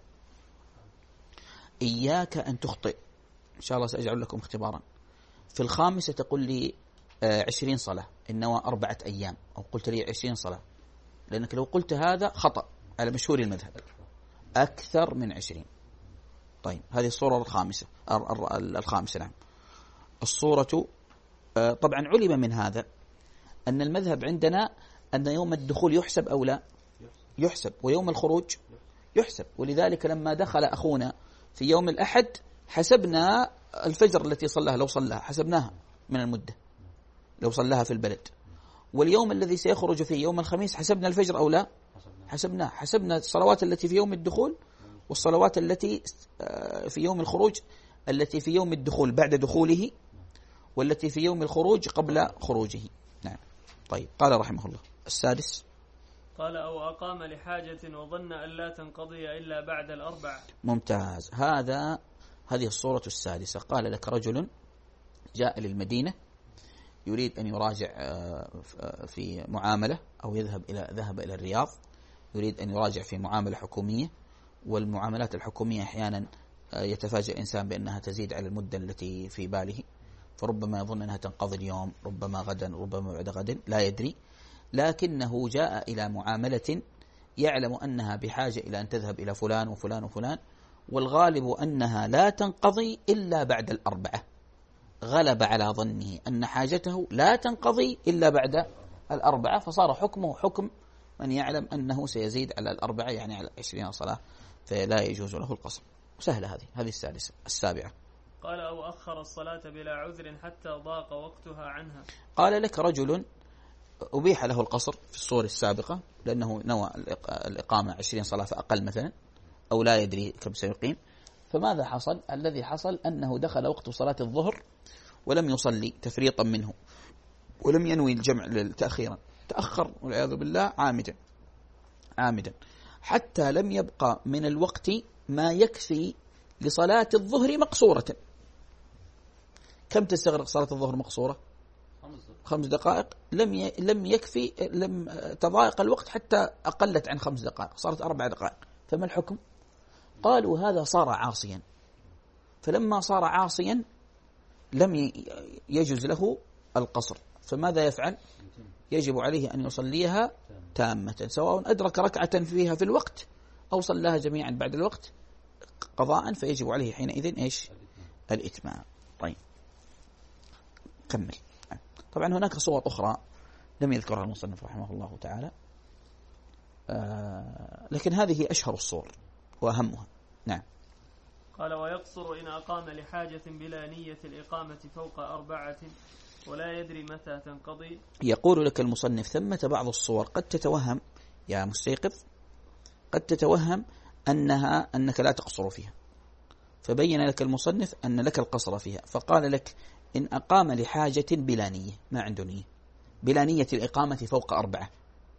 إياك أن تخطئ. إن شاء الله سأجعل لكم اختبارا. في الخامسة تقول لي عشرين صلاة، النوى أربعة أيام، أو قلت لي عشرين صلاة، لأنك لو قلت هذا خطأ على مشهور المذهب، أكثر من عشرين. طيب هذه الصورة الخامسة الخامسة نعم. الصورة طبعا علم من هذا أن المذهب عندنا أن يوم الدخول يحسب أو لا يحسب، ويوم الخروج يحسب. ولذلك لما دخل أخونا في يوم الأحد حسبنا الفجر التي صلاها، لو صلاها حسبناها من المدة لو صلاها في البلد. واليوم الذي سيخرج فيه يوم الخميس حسبنا الفجر أو لا حسبناه. حسبنا الصلوات التي في يوم الدخول والصلوات التي في يوم الخروج، التي في يوم الدخول بعد دخوله، والتي في يوم الخروج قبل خروجه. نعم. طيب قال رحمه الله السادس، قال أو أقام لحاجة وظن أن لا تنقضي إلا بعد الأربع. ممتاز. هذا هذه الصورة السادسة. قال لك رجل جاء للمدينة يريد أن يراجع في معاملة، أو يذهب إلى ذهب إلى الرياض يريد أن يراجع في معاملة حكومية. والمعاملات الحكومية أحيانا يتفاجأ الإنسان بأنها تزيد على المدة التي في باله، فربما يظن أنها تنقضي اليوم، ربما غدا، ربما بعد غد، لا يدري. لكنه جاء إلى معاملة يعلم أنها بحاجة إلى أن تذهب إلى فلان وفلان وفلان، والغالب أنها لا تنقضي إلا بعد الأربعة. غلب على ظنه أن حاجته لا تنقضي إلا بعد الأربعة، فصار حكمه حكم من يعلم أنه سيزيد على الأربعة، يعني على عشرين صلاة، فلا يجوز له القصر. سهلة هذه. هذه السادسة. السابعة، قال أو أخر الصلاة بلا عذر حتى ضاق وقتها عنها. قال لك رجل أبيح له القصر في الصور السابقة لأنه نوى الإقامة عشرين صلاة فأقل مثلا، أو لا يدري كم سيقيم. فماذا حصل؟ الذي حصل أنه دخل وقت صلاة الظهر ولم يصلي تفريطا منه، ولم ينوي الجمع تأخيرا، تأخر والعياذ بالله عامدا عامدا حتى لم يبقى من الوقت ما يكفي لصلاة الظهر مقصورة. كم تستغرق صلاة الظهر مقصورة؟ خمس دقائق. لم ي... لم يكفي، لم تضايق الوقت حتى أقلت عن خمس دقائق، صارت أربع دقائق. فما الحكم؟ قالوا هذا صار عاصيا. فلما صار عاصيا لم يجوز له القصر. فماذا يفعل؟ يجب عليه أن يصليها تامة، سواء أدرك ركعة فيها في الوقت أو صلاها جميعا بعد الوقت قضاء، فيجب عليه حينئذ إيش؟ الإتمام. طيب كمل. طبعا هناك صور أخرى لم يذكرها المصنف رحمه الله تعالى، آه لكن هذه أشهر الصور وأهمها. نعم. قال ويقصر إن أقام لحاجة بلا نية الإقامة فوق أربعة ولا يدري متى تنقضي. يقول لك المصنف ثمة بعض الصور قد تتوهم يا مستيقظ، قد تتوهم أنها أنك لا تقصر فيها، فبين لك المصنف أن لك القصر فيها. فقال لك إن أقام لحاجة بلا نية، ما عنده نية، بلا نية الإقامة فوق أربعة،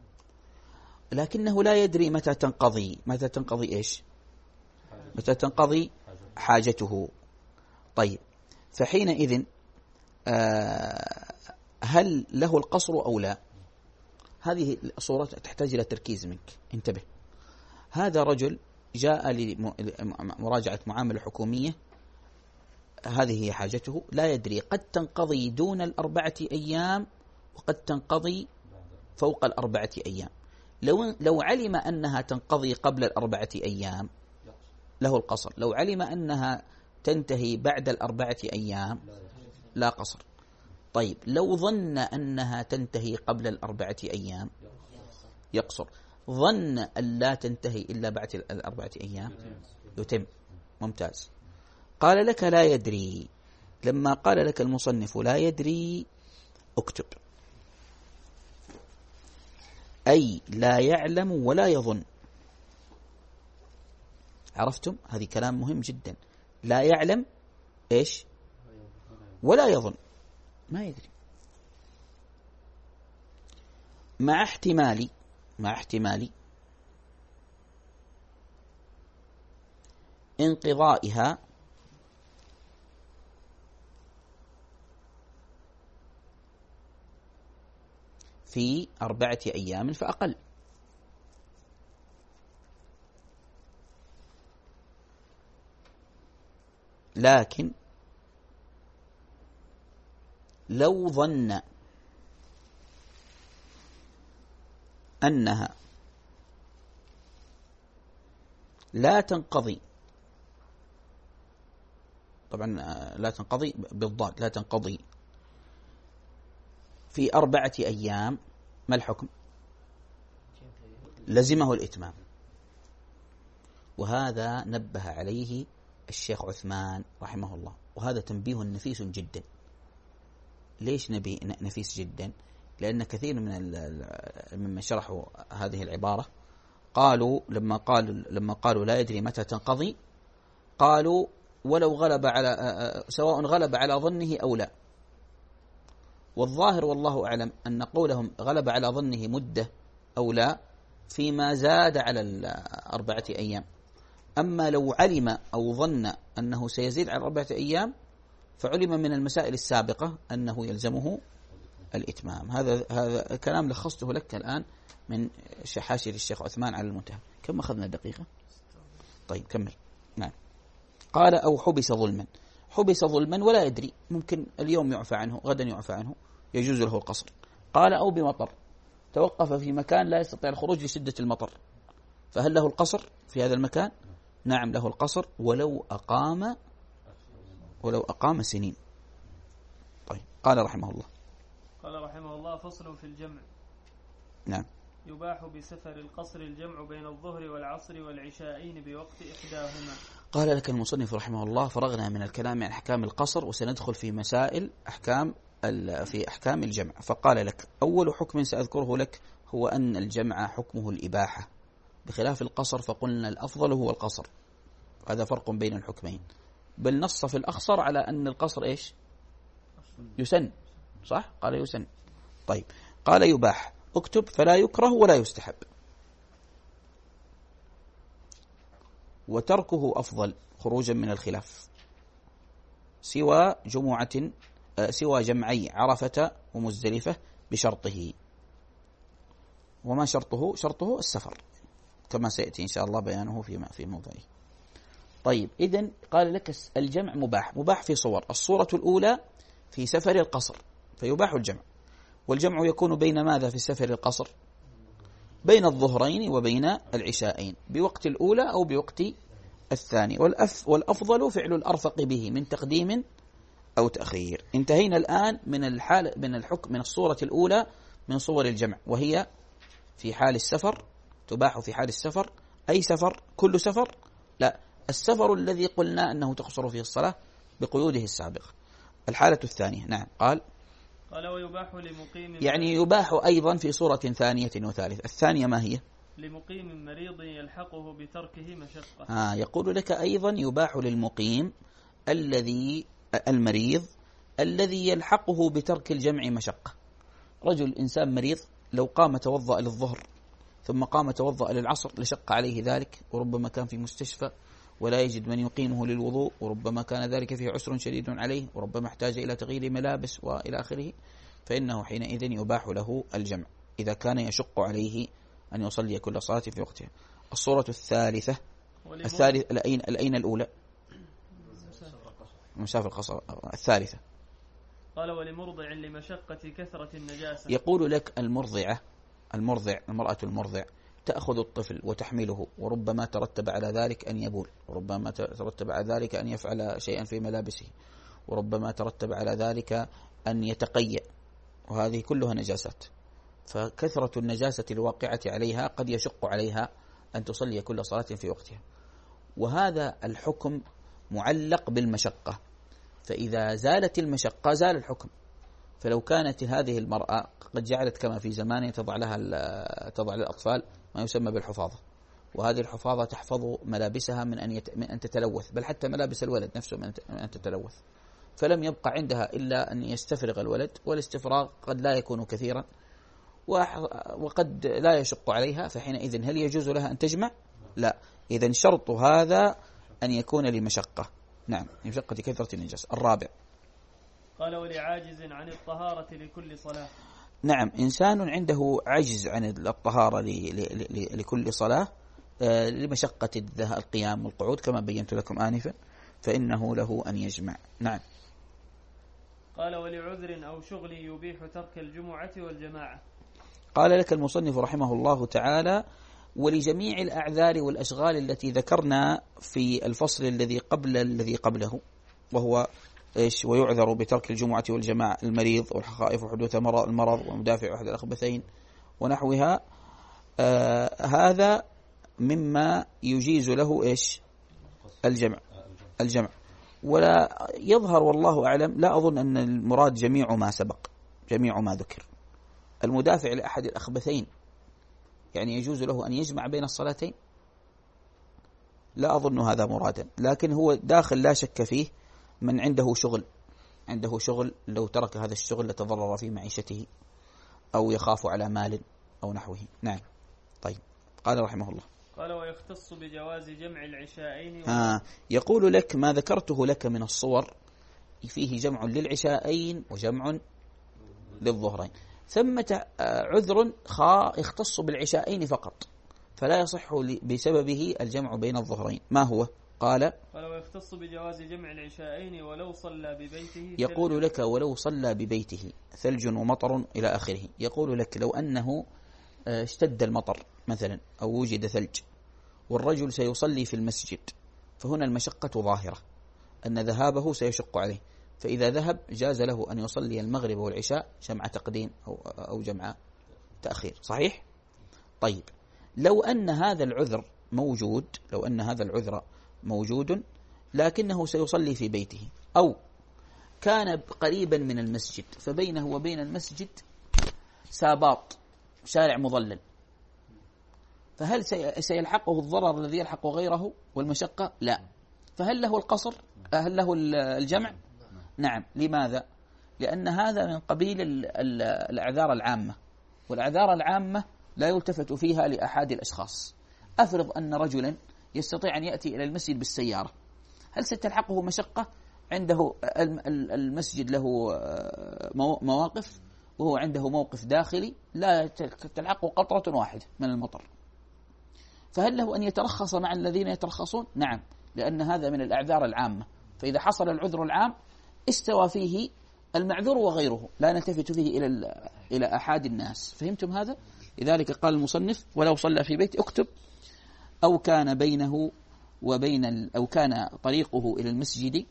لكنه لا يدري متى تنقضي. متى تنقضي إيش؟ متى تنقضي حاجته. طيب فحينئذ آه هل له القصر أو لا؟ هذه الصورة تحتاج إلى تركيز منك. انتبه. هذا رجل جاء لمراجعة معاملة حكومية، هذه هي حاجته، لا يدري قد تنقضي دون الأربعة أيام وقد تنقضي فوق الأربعة أيام. لو لو علم أنها تنقضي قبل الأربعة أيام له القصر، لو علم أنها تنتهي بعد الأربعة أيام لا قصر. طيب لو ظن أنها تنتهي قبل الأربعة أيام يقصر. ظن أن لا تنتهي إلا بعد الأربعة أيام يتم. ممتاز. قال لك لا يدري. لما قال لك المصنف لا يدري اكتب، أي لا يعلم ولا يظن. عرفتم؟ هذه كلام مهم جدا. لا يعلم إيش ولا يظن، ما يدري. مع احتمال مع احتمال انقضائها في أربعة أيام فأقل. لكن لو ظن أنها لا تنقضي، طبعا لا تنقضي بالضاد، لا تنقضي في أربعة أيام، ما الحكم؟ لزمه الإتمام. وهذا نبه عليه الشيخ عثمان رحمه الله، وهذا تنبيه نفيس جدا. ليش نبي نفيس جدا؟ لأن كثير من ممن شرحوا هذه العبارة قالوا لما قالوا لما قالوا لا يدري متى تنقضي، قالوا ولو غلب على سواء غلب على ظنه أو لا. والظاهر والله أعلم أن قولهم غلب على ظنه مدة أو لا فيما زاد على الأربعة أيام. أما لو علم أو ظن أنه سيزيد على أربعة أيام فعلم من المسائل السابقة أنه يلزمه الإتمام. هذا هذا كلام لخصته لك الآن من حاشية الشيخ عثمان على المنتهى. كم أخذنا دقيقة؟ طيب كمل. نعم. قال أو حبس ظلما، حبس ظلما ولا يدري، ممكن اليوم يعفى عنه، غدا يعفى عنه، يجوز له القصر. قال أو بمطر، توقف في مكان لا يستطيع الخروج لشدة المطر، فهل له القصر في هذا المكان؟ نعم له القصر ولو أقام ولو أقام سنين. طيب قال رحمه الله قال رحمه الله فصل في الجمع. نعم. يباح بسفر القصر الجمع بين الظهر والعصر والعشاءين بوقت إحداهما. قال لك المصنف رحمه الله فرغنا من الكلام عن أحكام القصر وسندخل في مسائل أحكام في أحكام الجمع. فقال لك أول حكم سأذكره لك هو أن الجمع حكمه الإباحة، بخلاف القصر فقلنا الأفضل هو القصر. هذا فرق بين الحكمين، بل نص في الأخصر على أن القصر إيش؟ يسن، صح؟ قال يسن. طيب قال يباح، اكتب فلا يكره ولا يستحب، وتركه أفضل خروجا من الخلاف، سوى جمعة سوى جمعي عرفة ومزدلفة بشرطه. وما شرطه؟ شرطه السفر كما سيأتي إن شاء الله بيانه في في موضعه. طيب إذن قال لك الجمع مباح، مباح في صور. الصورة الأولى في سفر القصر فيباح الجمع، والجمع يكون بين ماذا في سفر القصر؟ بين الظهرين وبين العشاءين، بوقت الأولى أو بوقت الثاني، والأف والأفضل فعل الأرفق به من تقديم أو تأخير. انتهينا الآن من الحال من الحكم من الصورة الأولى من صور الجمع، وهي في حال السفر، تباح في حال السفر. أي سفر؟ كل سفر؟ لا، السفر الذي قلنا أنه تقصر فيه الصلاة بقيوده السابقة. الحالة الثانية نعم قال قال ويباح لمقيم، يعني يباح أيضا في صورة ثانية وثالثة. الثانية ما هي؟ لمقيم مريض يلحقه بتركه مشقة. آه يقول لك أيضا يباح للمقيم الذي المريض الذي يلحقه بترك الجمع مشقة. رجل إنسان مريض لو قام توضأ للظهر ثم قام توضأ للعصر لشق عليه ذلك، وربما كان في مستشفى ولا يجد من يقيمه للوضوء، وربما كان ذلك فيه عسر شديد عليه، وربما احتاج إلى تغيير ملابس وإلى آخره، فإنه حينئذ يباح له الجمع إذا كان يشق عليه أن يصلي كل صلاة في وقتها. الصورة الثالثة الثالث الأين الأين الأولى؟ مسافر القصر. الثالثة قال ولمرضع لمشقة كثرة النجاسة. يقول لك المرضعة المرضع المرأة المرضع تأخذ الطفل وتحمله، وربما ترتب على ذلك أن يبول، وربما ترتب على ذلك أن يفعل شيئا في ملابسه، وربما ترتب على ذلك أن يتقيأ، وهذه كلها نجاسات. فكثرة النجاسة الواقعة عليها قد يشق عليها أن تصلي كل صلاة في وقتها، وهذا الحكم معلق بالمشقة، فإذا زالت المشقة زال الحكم. فلو كانت هذه المرأة قد جعلت كما في زمان تضع لها تضع للأطفال ما يسمى بالحفاظة، وهذه الحفاظة تحفظ ملابسها من أن, يت... من أن تتلوث، بل حتى ملابس الولد نفسه من أن تتلوث. فلم يبقى عندها إلا أن يستفرغ الولد، والاستفراغ قد لا يكون كثيرا وقد لا يشق عليها، فحينئذ هل يجوز لها أن تجمع؟ لا. إذن شرط هذا أن يكون لمشقة، نعم، لمشقة كثرة النجاسة. الرابع قال ولعاجز عن الطهارة لكل صلاة. نعم، إنسان عنده عجز عن الطهارة لكل صلاة لمشقة القيام والقعود كما بينت لكم آنفا، فإنه له أن يجمع. نعم. قال ولعذر أو شغل يبيح ترك الجمعة والجماعة. قال لك المصنف رحمه الله تعالى: ولجميع الأعذار والأشغال التي ذكرنا في الفصل الذي قبل الذي قبله، وهو إيش؟ ويعذر بترك الجمعة والجماعة المريض والخائف وحدوث المرض ومدافع أحد الأخبثين ونحوها. آه هذا مما يجيز له إيش؟ الجمع الجمع ولا يظهر والله أعلم، لا أظن أن المراد جميع ما سبق، جميع ما ذكر. المدافع لأحد الأخبثين يعني يجوز له أن يجمع بين الصلاتين؟ لا أظن هذا مرادا، لكن هو داخل لا شك فيه من عنده شغل، عنده شغل لو ترك هذا الشغل لتضرر في معيشته أو يخاف على مال أو نحوه. نعم. طيب، قال رحمه الله: قال ويختص بجواز جمع العشاءين. آه يقول لك ما ذكرته لك من الصور فيه جمع للعشاءين وجمع للظهرين. ثمة عذر خا يختص بالعشاءين فقط، فلا يصح بسببه الجمع بين الظهرين. ما هو؟ قال قال ويختص بجواز جمع العشاءين ولو صلى ببيته. يقول لك ولو صلى ببيته ثلج ومطر إلى آخره. يقول لك لو أنه اشتد المطر مثلا أو وجد ثلج والرجل سيصلي في المسجد، فهنا المشقة ظاهرة أن ذهابه سيشق عليه، فإذا ذهب جاز له أن يصلي المغرب والعشاء جمع تقديم أو أو جمع تأخير. صحيح؟ طيب، لو أن هذا العذر موجود، لو أن هذا العذر موجود لكنه سيصلي في بيته، أو كان قريبا من المسجد فبينه وبين المسجد ساباط، شارع مظلل، فهل سيلحقه الضرر الذي يلحق غيره والمشقة؟ لا. فهل له القصر؟ هل له الجمع؟ نعم. لماذا؟ لأن هذا من قبيل الأعذار العامة، والأعذار العامة لا يلتفت فيها لأحد الأشخاص. أفرض أن رجلا يستطيع أن يأتي إلى المسجد بالسيارة، هل ستلحقه مشقة؟ عنده المسجد له مواقف وهو عنده موقف داخلي لا تلحقه قطرة واحدة من المطر، فهل له أن يترخص مع الذين يترخصون؟ نعم، لأن هذا من الأعذار العامة، فإذا حصل العذر العام استوى فيه المعذور وغيره، لا نلتفت فيه إلى إلى أحد الناس. فهمتم هذا؟ لذلك قال المصنف ولو صلى في بيت، اكتب أو كان بينه وبين أو كان طريقه إلى المسجد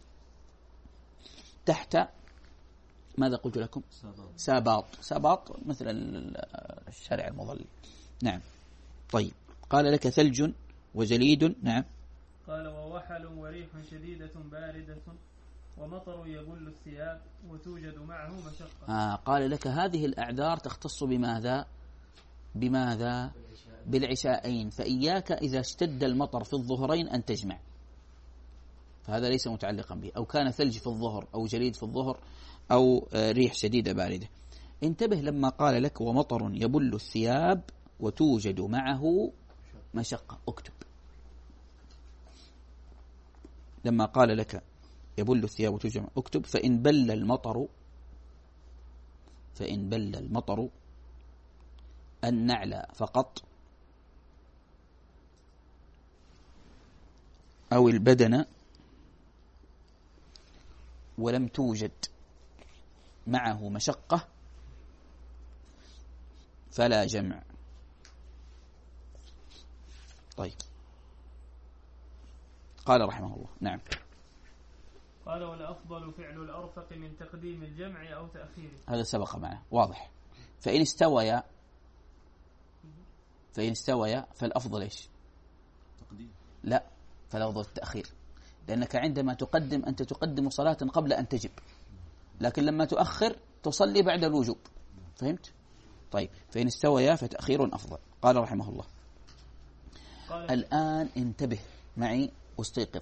تحت ماذا قلت لكم؟ ساباط. ساباط مثل الشارع المظلل. نعم. طيب، قال لك ثلج وجليد. نعم. قال ووحل وريح شديدة باردة ومطر يبل الثياب وتوجد معه مشقة. آه قال لك هذه الأعذار تختص بماذا؟ بماذا؟ بالعشاءين، فإياك إذا اشتد المطر في الظهرين أن تجمع، فهذا ليس متعلقا به. أو كان ثلج في الظهر أو جليد في الظهر أو ريح شديدة باردة. انتبه لما قال لك ومطر يبل الثياب وتوجد معه مشقة، اكتب. لما قال لك يبل الثياب وتوجد معه اكتب فإن بل المطر فإن بل المطر النعل فقط أو البدن ولم توجد معه مشقة فلا جمع. طيب، قال رحمه الله. نعم. قال والأفضل فعل الأرفق من تقديم الجمع أو تأخيره. هذا سبق معه واضح. فإن استويا فإن استويا فالأفضل إيش؟ تقديم. لا، فالأفضل التأخير، لأنك عندما تقدم أنت تقدم صلاة قبل أن تجب، لكن لما تؤخر تصلي بعد الوجوب. فهمت؟ طيب، فإن استويا فتأخير أفضل. قال رحمه الله الآن انتبه معي واستيقظ.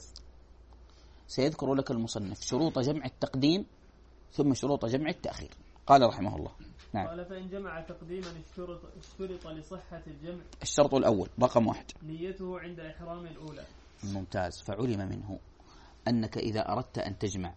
سيذكر لك المصنف شروط جمع التقديم ثم شروط جمع التأخير. قال رحمه الله نعم. قال فإن جمع تقديما اشترط, اشترط لصحة الجمع. الشرط الأول رقم واحد نيته عند إحرام الأولى. ممتاز. فعلم منه أنك إذا أردت أن تجمع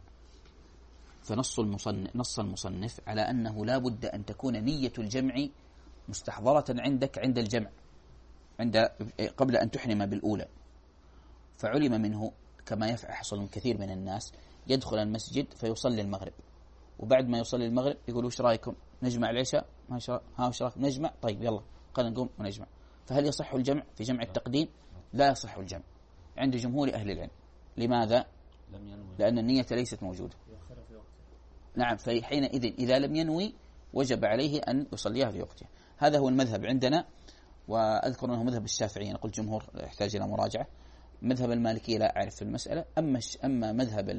فنص المصنف, نص المصنف على أنه لا بد أن تكون نية الجمع مستحضرة عندك عند الجمع عند قبل أن تحرم بالأولى. فعلم منه كما يحصل من كثير من الناس يدخل المسجد فيصلي المغرب، وبعد ما يصلي المغرب يقول وش رايكم نجمع العشاء؟ ما شاء ها وش رايكم نجمع؟ طيب يلا خلينا نقوم ونجمع. فهل يصح الجمع في جمع التقديم؟ لا يصح الجمع عند جمهور أهل العلم. لماذا؟ لأن النية ليست موجودة. نعم. فحينئذ إذا لم ينوي وجب عليه أن يصليها في وقتها. هذا هو المذهب عندنا، وأذكر أنه مذهب الشافعي. نقول جمهور يحتاج إلى مراجعة. مذهب المالكية لا أعرف في المسألة. أما أما مذهب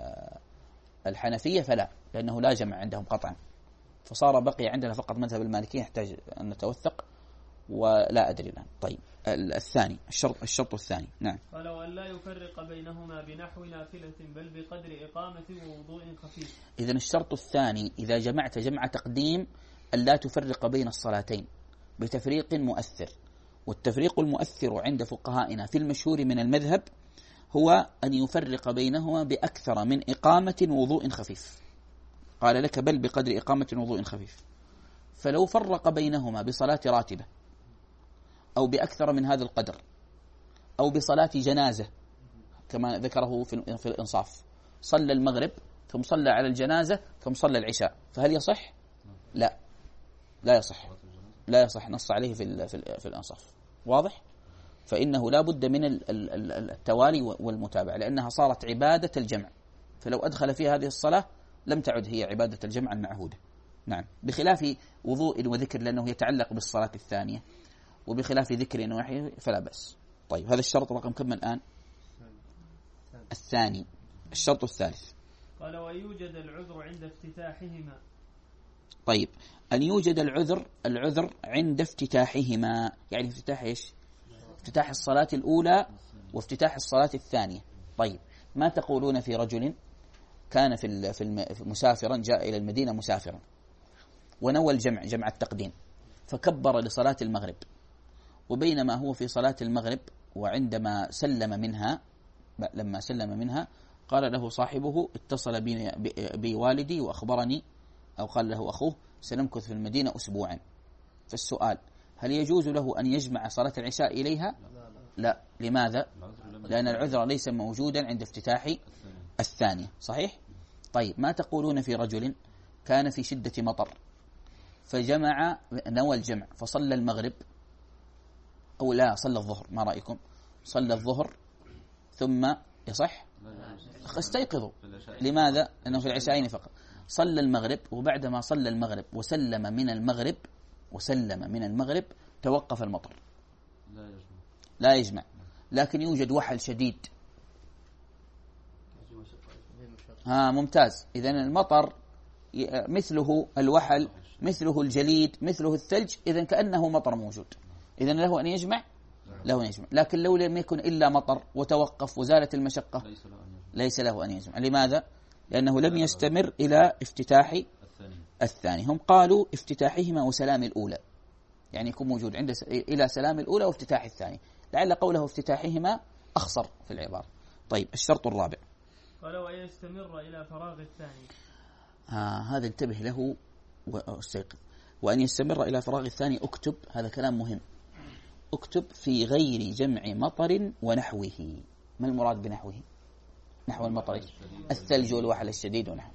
الحنفية فلا، لأنه لا جمع عندهم قطعا. فصار بقي عندنا فقط مذهب المالكية يحتاج أن نتوثق ولا أدري الآن. طيب الثاني الشرط الشرط الثاني نعم. ولو أن لا يفرق بينهما بنحو نافلة بل بقدر إقامة ووضوء خفيف. إذن الشرط الثاني إذا جمعت جمع تقديم أن لا تفرق بين الصلاتين بتفريق مؤثر. والتفريق المؤثر عند فقهائنا في المشهور من المذهب هو أن يفرق بينهما بأكثر من إقامة وضوء خفيف. قال لك بل بقدر إقامة وضوء خفيف. فلو فرق بينهما بصلاة راتبة أو بأكثر من هذا القدر أو بصلاة جنازة كما ذكره في الإنصاف، صلى المغرب ثم صلى على الجنازة ثم صلى العشاء، فهل يصح؟ لا لا يصح لا يصح. نص عليه في في الإنصاف. واضح؟ فإنه لا بد من التوالي والمتابعة، لأنها صارت عبادة الجمع. فلو أدخل فيها هذه الصلاة لم تعد هي عبادة الجمع المعهودة. نعم. بخلاف وضوء وذكر لأنه يتعلق بالصلاة الثانية، وبخلاف ذكر وحي فلا بأس. طيب هذا الشرط رقم كم الآن؟ الثاني. الشرط الثالث قال ويوجد العذر عند افتتاحهما. طيب أن يوجد العذر العذر عند افتتاحهما، يعني افتتاح إيش؟ افتتاح الصلاة الأولى وافتتاح الصلاة الثانية. طيب ما تقولون في رجل كان في في مسافرا جاء إلى المدينة مسافرا ونوى الجمع جمع التقديم فكبر لصلاة المغرب، وبينما هو في صلاة المغرب وعندما سلم منها لما سلم منها قال له صاحبه اتصل بي والدي وأخبرني، أو قال له أخوه سنمكث في المدينة أسبوعا. فالسؤال هل يجوز له أن يجمع صلاة العشاء إليها؟ لا. لماذا؟ لأن العذر ليس موجودا عند افتتاح الثانية. صحيح؟ طيب ما تقولون في رجل كان في شدة مطر فجمع نوى الجمع فصلى المغرب أو لا صلى الظهر، ما رأيكم؟ صلى الظهر ثم يصح؟ استيقظوا. لماذا؟ لأنه في العشاءين فقط. صلى المغرب، وبعدما صلى المغرب وسلم من المغرب وسلم من المغرب توقف المطر. لا يجمع. لكن يوجد وحل شديد. ها ممتاز. إذن المطر مثله الوحل مثله الجليد مثله الثلج، إذن كأنه مطر موجود. إذن له أن يجمع له أن يجمع. لكن لو لم يكن إلا مطر وتوقف وزالت المشقة ليس له أن يجمع. لماذا؟ لأنه لم يستمر إلى افتتاح الثاني. هم قالوا افتتاحهما وسلام الأولى، يعني يكون موجود عند س... إلى سلام الأولى وافتتاح الثاني. لعل قوله افتتاحهما أخصر في العبارة. طيب الشرط الرابع قال وأن يستمر إلى فراغ الثاني. آه هذا انتبه له واستيقظ. وأن يستمر إلى فراغ الثاني اكتب، هذا كلام مهم. اكتب في غير جمع مطر ونحوه. ما المراد بنحوه؟ نحو المطر الثلج والوحل الشديد ونحوه.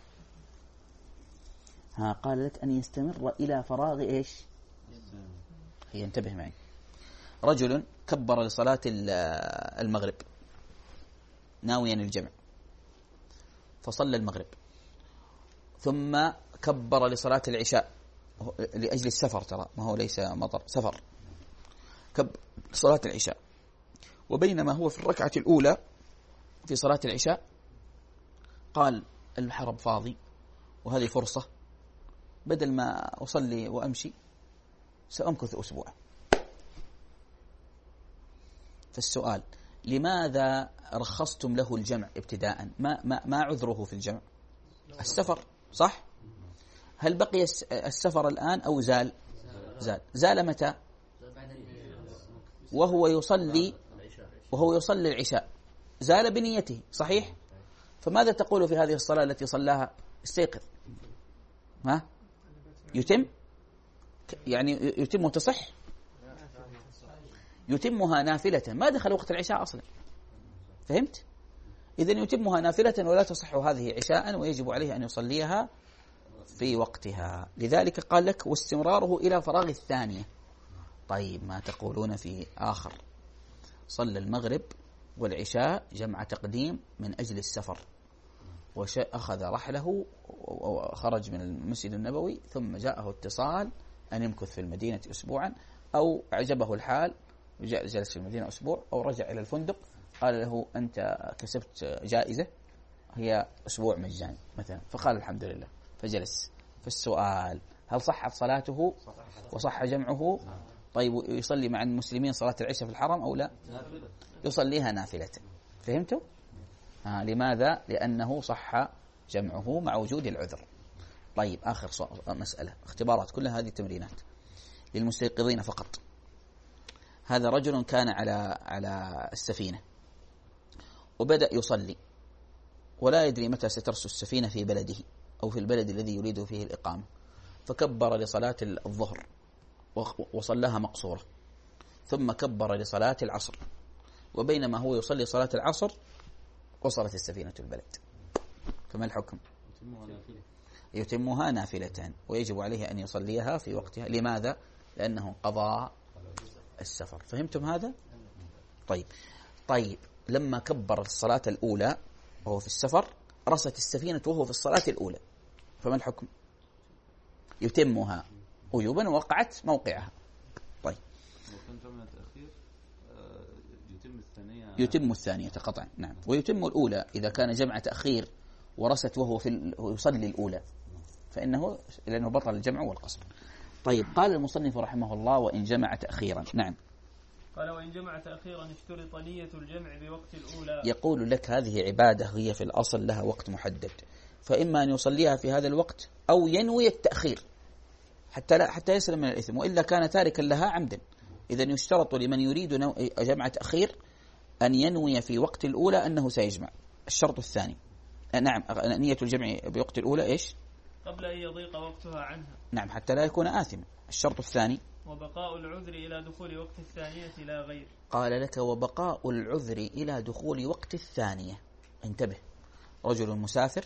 ها قال لك أن يستمر إلى فراغ إيش؟ هي انتبه معي. رجل كبر لصلاة المغرب ناويا الجمع فصلى المغرب، ثم كبر لصلاة العشاء لأجل السفر، ترى ما هو ليس مطر، سفر. كبر لصلاة العشاء، وبينما هو في الركعة الأولى في صلاة العشاء قال الحرم فاضي وهذه فرصة، بدل ما أصلي وأمشي سأمكث أسبوع. فالسؤال لماذا رخصتم له الجمع ابتداء؟ ما, ما, ما عذره في الجمع؟ السفر، صح؟ هل بقي السفر الآن أو زال؟ زال. زال متى؟ وهو يصلي وهو يصلي العشاء، زال بنيته، صحيح؟ فماذا تقول في هذه الصلاة التي صلاها؟ استيقظ، ها؟ يتم؟ يعني يتم تصح؟ يتمها نافلة، ما دخل وقت العشاء أصلا، فهمت؟ إذن يتمها نافلة ولا تصح هذه عشاء، ويجب عليه أن يصليها في وقتها. لذلك قال لك واستمراره إلى فراغ الثانية. طيب ما تقولون في آخر صلى المغرب والعشاء جمع تقديم من أجل السفر، وأخذ رحله وخرج من المسجد النبوي، ثم جاءه اتصال أن يمكث في المدينة أسبوعا، أو أعجبه الحال جلس في المدينة أسبوع، أو رجع إلى الفندق قال له أنت كسبت جائزة هي أسبوع مجاني مثلا، فقال الحمد لله فجلس. فالسؤال هل صحت صلاته وصح جمعه؟ طيب يصلي مع المسلمين صلاة العشاء في الحرم أو لا؟ يصليها نافلة، فهمتوا؟ آه لماذا؟ لأنه صح جمعه مع وجود العذر. طيب آخر مسألة، اختبارات، كل هذه التمرينات للمستيقظين فقط. هذا رجل كان على على السفينة وبدأ يصلي ولا يدري متى سترسو السفينة في بلده أو في البلد الذي يريد فيه الإقامة، فكبر لصلاة الظهر وصلاها مقصورة، ثم كبر لصلاة العصر، وبينما هو يصلي صلاة العصر وصلت السفينة البلد، فما الحكم؟ يتمها نافلة، ويجب عليه أن يصليها في وقتها. لماذا؟ لأنه قضى السفر. فهمتم هذا؟ طيب طيب لما كبر الصلاة الأولى وهو في السفر رست السفينة وهو في الصلاة الأولى، فما الحكم؟ يتمها وجوبا ووقعت موقعها. طيب يتم الثانية يتم الثانية قطعا، نعم، ويتم الأولى إذا كان جمع تأخير ورست وهو في يصلي الأولى، فإنه لأنه بطل الجمع والقصر. طيب قال المصنف رحمه الله وإن جمع تأخيرا، نعم، قال وإن جمع تأخيرا اشترط نية الجمع بوقت الأولى. يقول لك هذه عبادة هي في الأصل لها وقت محدد، فإما أن يصليها في هذا الوقت أو ينوي التأخير حتى لا حتى يسلم من الإثم، وإلا كان تاركا لها عمدا. إذن يشترط لمن يريد جمع تأخير أن ينوي في وقت الأولى أنه سيجمع. الشرط الثاني نعم نية الجمع بوقت الأولى إيش؟ قبل أن يضيق وقتها عنها، نعم، حتى لا يكون آثما. الشرط الثاني وبقاء العذر إلى دخول وقت الثانية لا غير. قال لك وبقاء العذر إلى دخول وقت الثانية. انتبه، رجل مسافر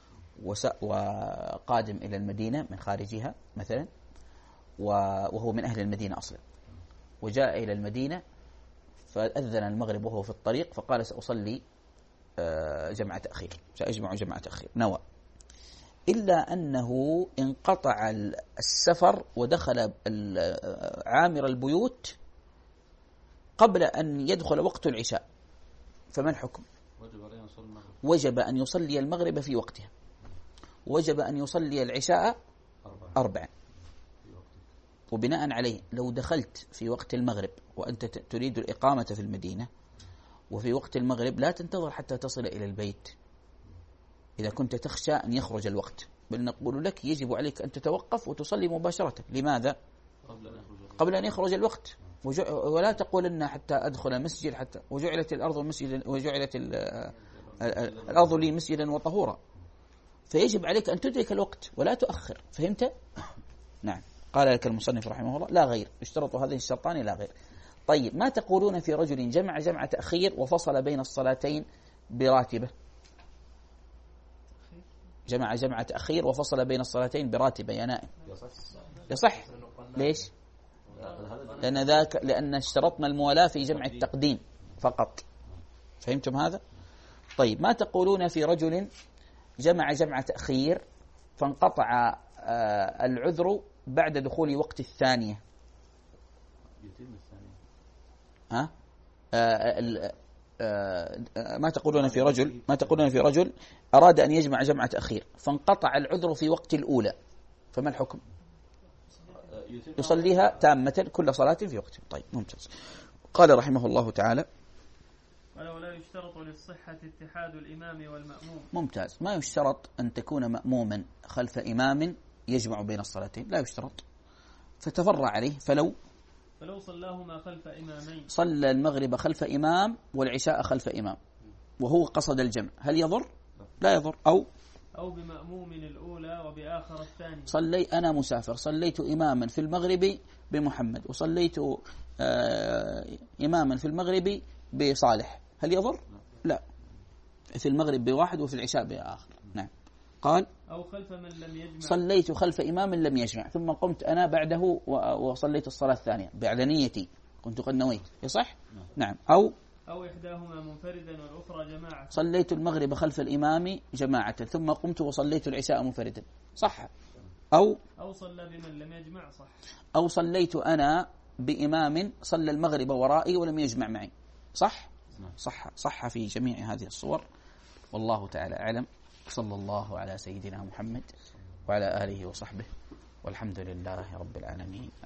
وقادم إلى المدينة من خارجها مثلا، وهو من أهل المدينة أصلا، وجاء إلى المدينة فأذن المغرب وهو في الطريق، فقال سأصلي جمع تأخير، سأجمع جمع تأخير، نوى، إلا أنه انقطع السفر ودخل عامر البيوت قبل أن يدخل وقت العشاء، فما الحكم؟ وجب أن يصلي المغرب في وقتها، وجب أن يصلي العشاء أربعا. وبناء عليه لو دخلت في وقت المغرب وأنت تريد الإقامة في المدينة وفي وقت المغرب لا تنتظر حتى تصل إلى البيت إذا كنت تخشى أن يخرج الوقت، بل نقول لك يجب عليك أن تتوقف وتصلي مباشرة. لماذا؟ قبل أن يخرج الوقت. ولا تقول أن حتى أدخل المسجد حتى وجعلت الأرض مسجدا وجعلت الأرض لي مسجدا وطهورا، فيجب عليك أن تدرك الوقت ولا تؤخر. فهمت؟ نعم. قال لك المصنف رحمه الله لا غير، اشترطوا هذين الشرطان لا غير. طيب ما تقولون في رجل جمع جمع تأخير وفصل بين الصلاتين براتبة؟ جمع جمع تأخير وفصل بين الصلاتين براتبة يا نائم، يصح. ليش؟ لأن ذاك لأن اشترطنا الموالاة في جمع التقديم فقط. فهمتم هذا؟ طيب ما تقولون في رجل جمع جمع تأخير فانقطع آه العذر بعد دخول وقت الثانية؟ ها؟ آه آه ما تقولون في رجل ما تقولون في رجل أراد أن يجمع جمع تأخير فانقطع العذر في وقت الأولى، فما الحكم؟ يصليها تامة كل صلاة في وقتها. طيب ممتاز. قال رحمه الله تعالى: ولا يشترط للصحة اتحاد الإمام والمأموم. ممتاز. ما يشترط أن تكون مأموما خلف إمام يجمع بين الصلاتين، لا يشترط. فتفرع عليه، فلو فلو صلاهما خلف إمامين، صلى المغرب خلف إمام والعشاء خلف إمام وهو قصد الجمع، هل يضر؟ لا يضر. أو أو بمأموم الأولى وبآخر الثاني. صلي أنا مسافر، صليت إماما في المغرب بمحمد وصليت آه إماما في المغرب بصالح، هل يضر؟ لا. في المغرب بواحد وفي العشاء بآخر. نعم. قال: أو خلف من لم يجمع، صليت خلف إمام لم يجمع ثم قمت أنا بعده وصليت الصلاة الثانية بعد نيتي، كنت قد نويت، يصح؟ نعم. أو أو إحداهما منفردا والأخرى جماعة، صليت المغرب خلف الإمام جماعة ثم قمت وصليت العشاء منفردا، صح. أو أو صلى بمن لم يجمع، صح. أو صليت أنا بإمام صلى المغرب ورائي ولم يجمع معي، صح؟ صح. صح في جميع هذه الصور. والله تعالى أعلم. صلى الله على سيدنا محمد وعلى آله وصحبه، والحمد لله رب العالمين.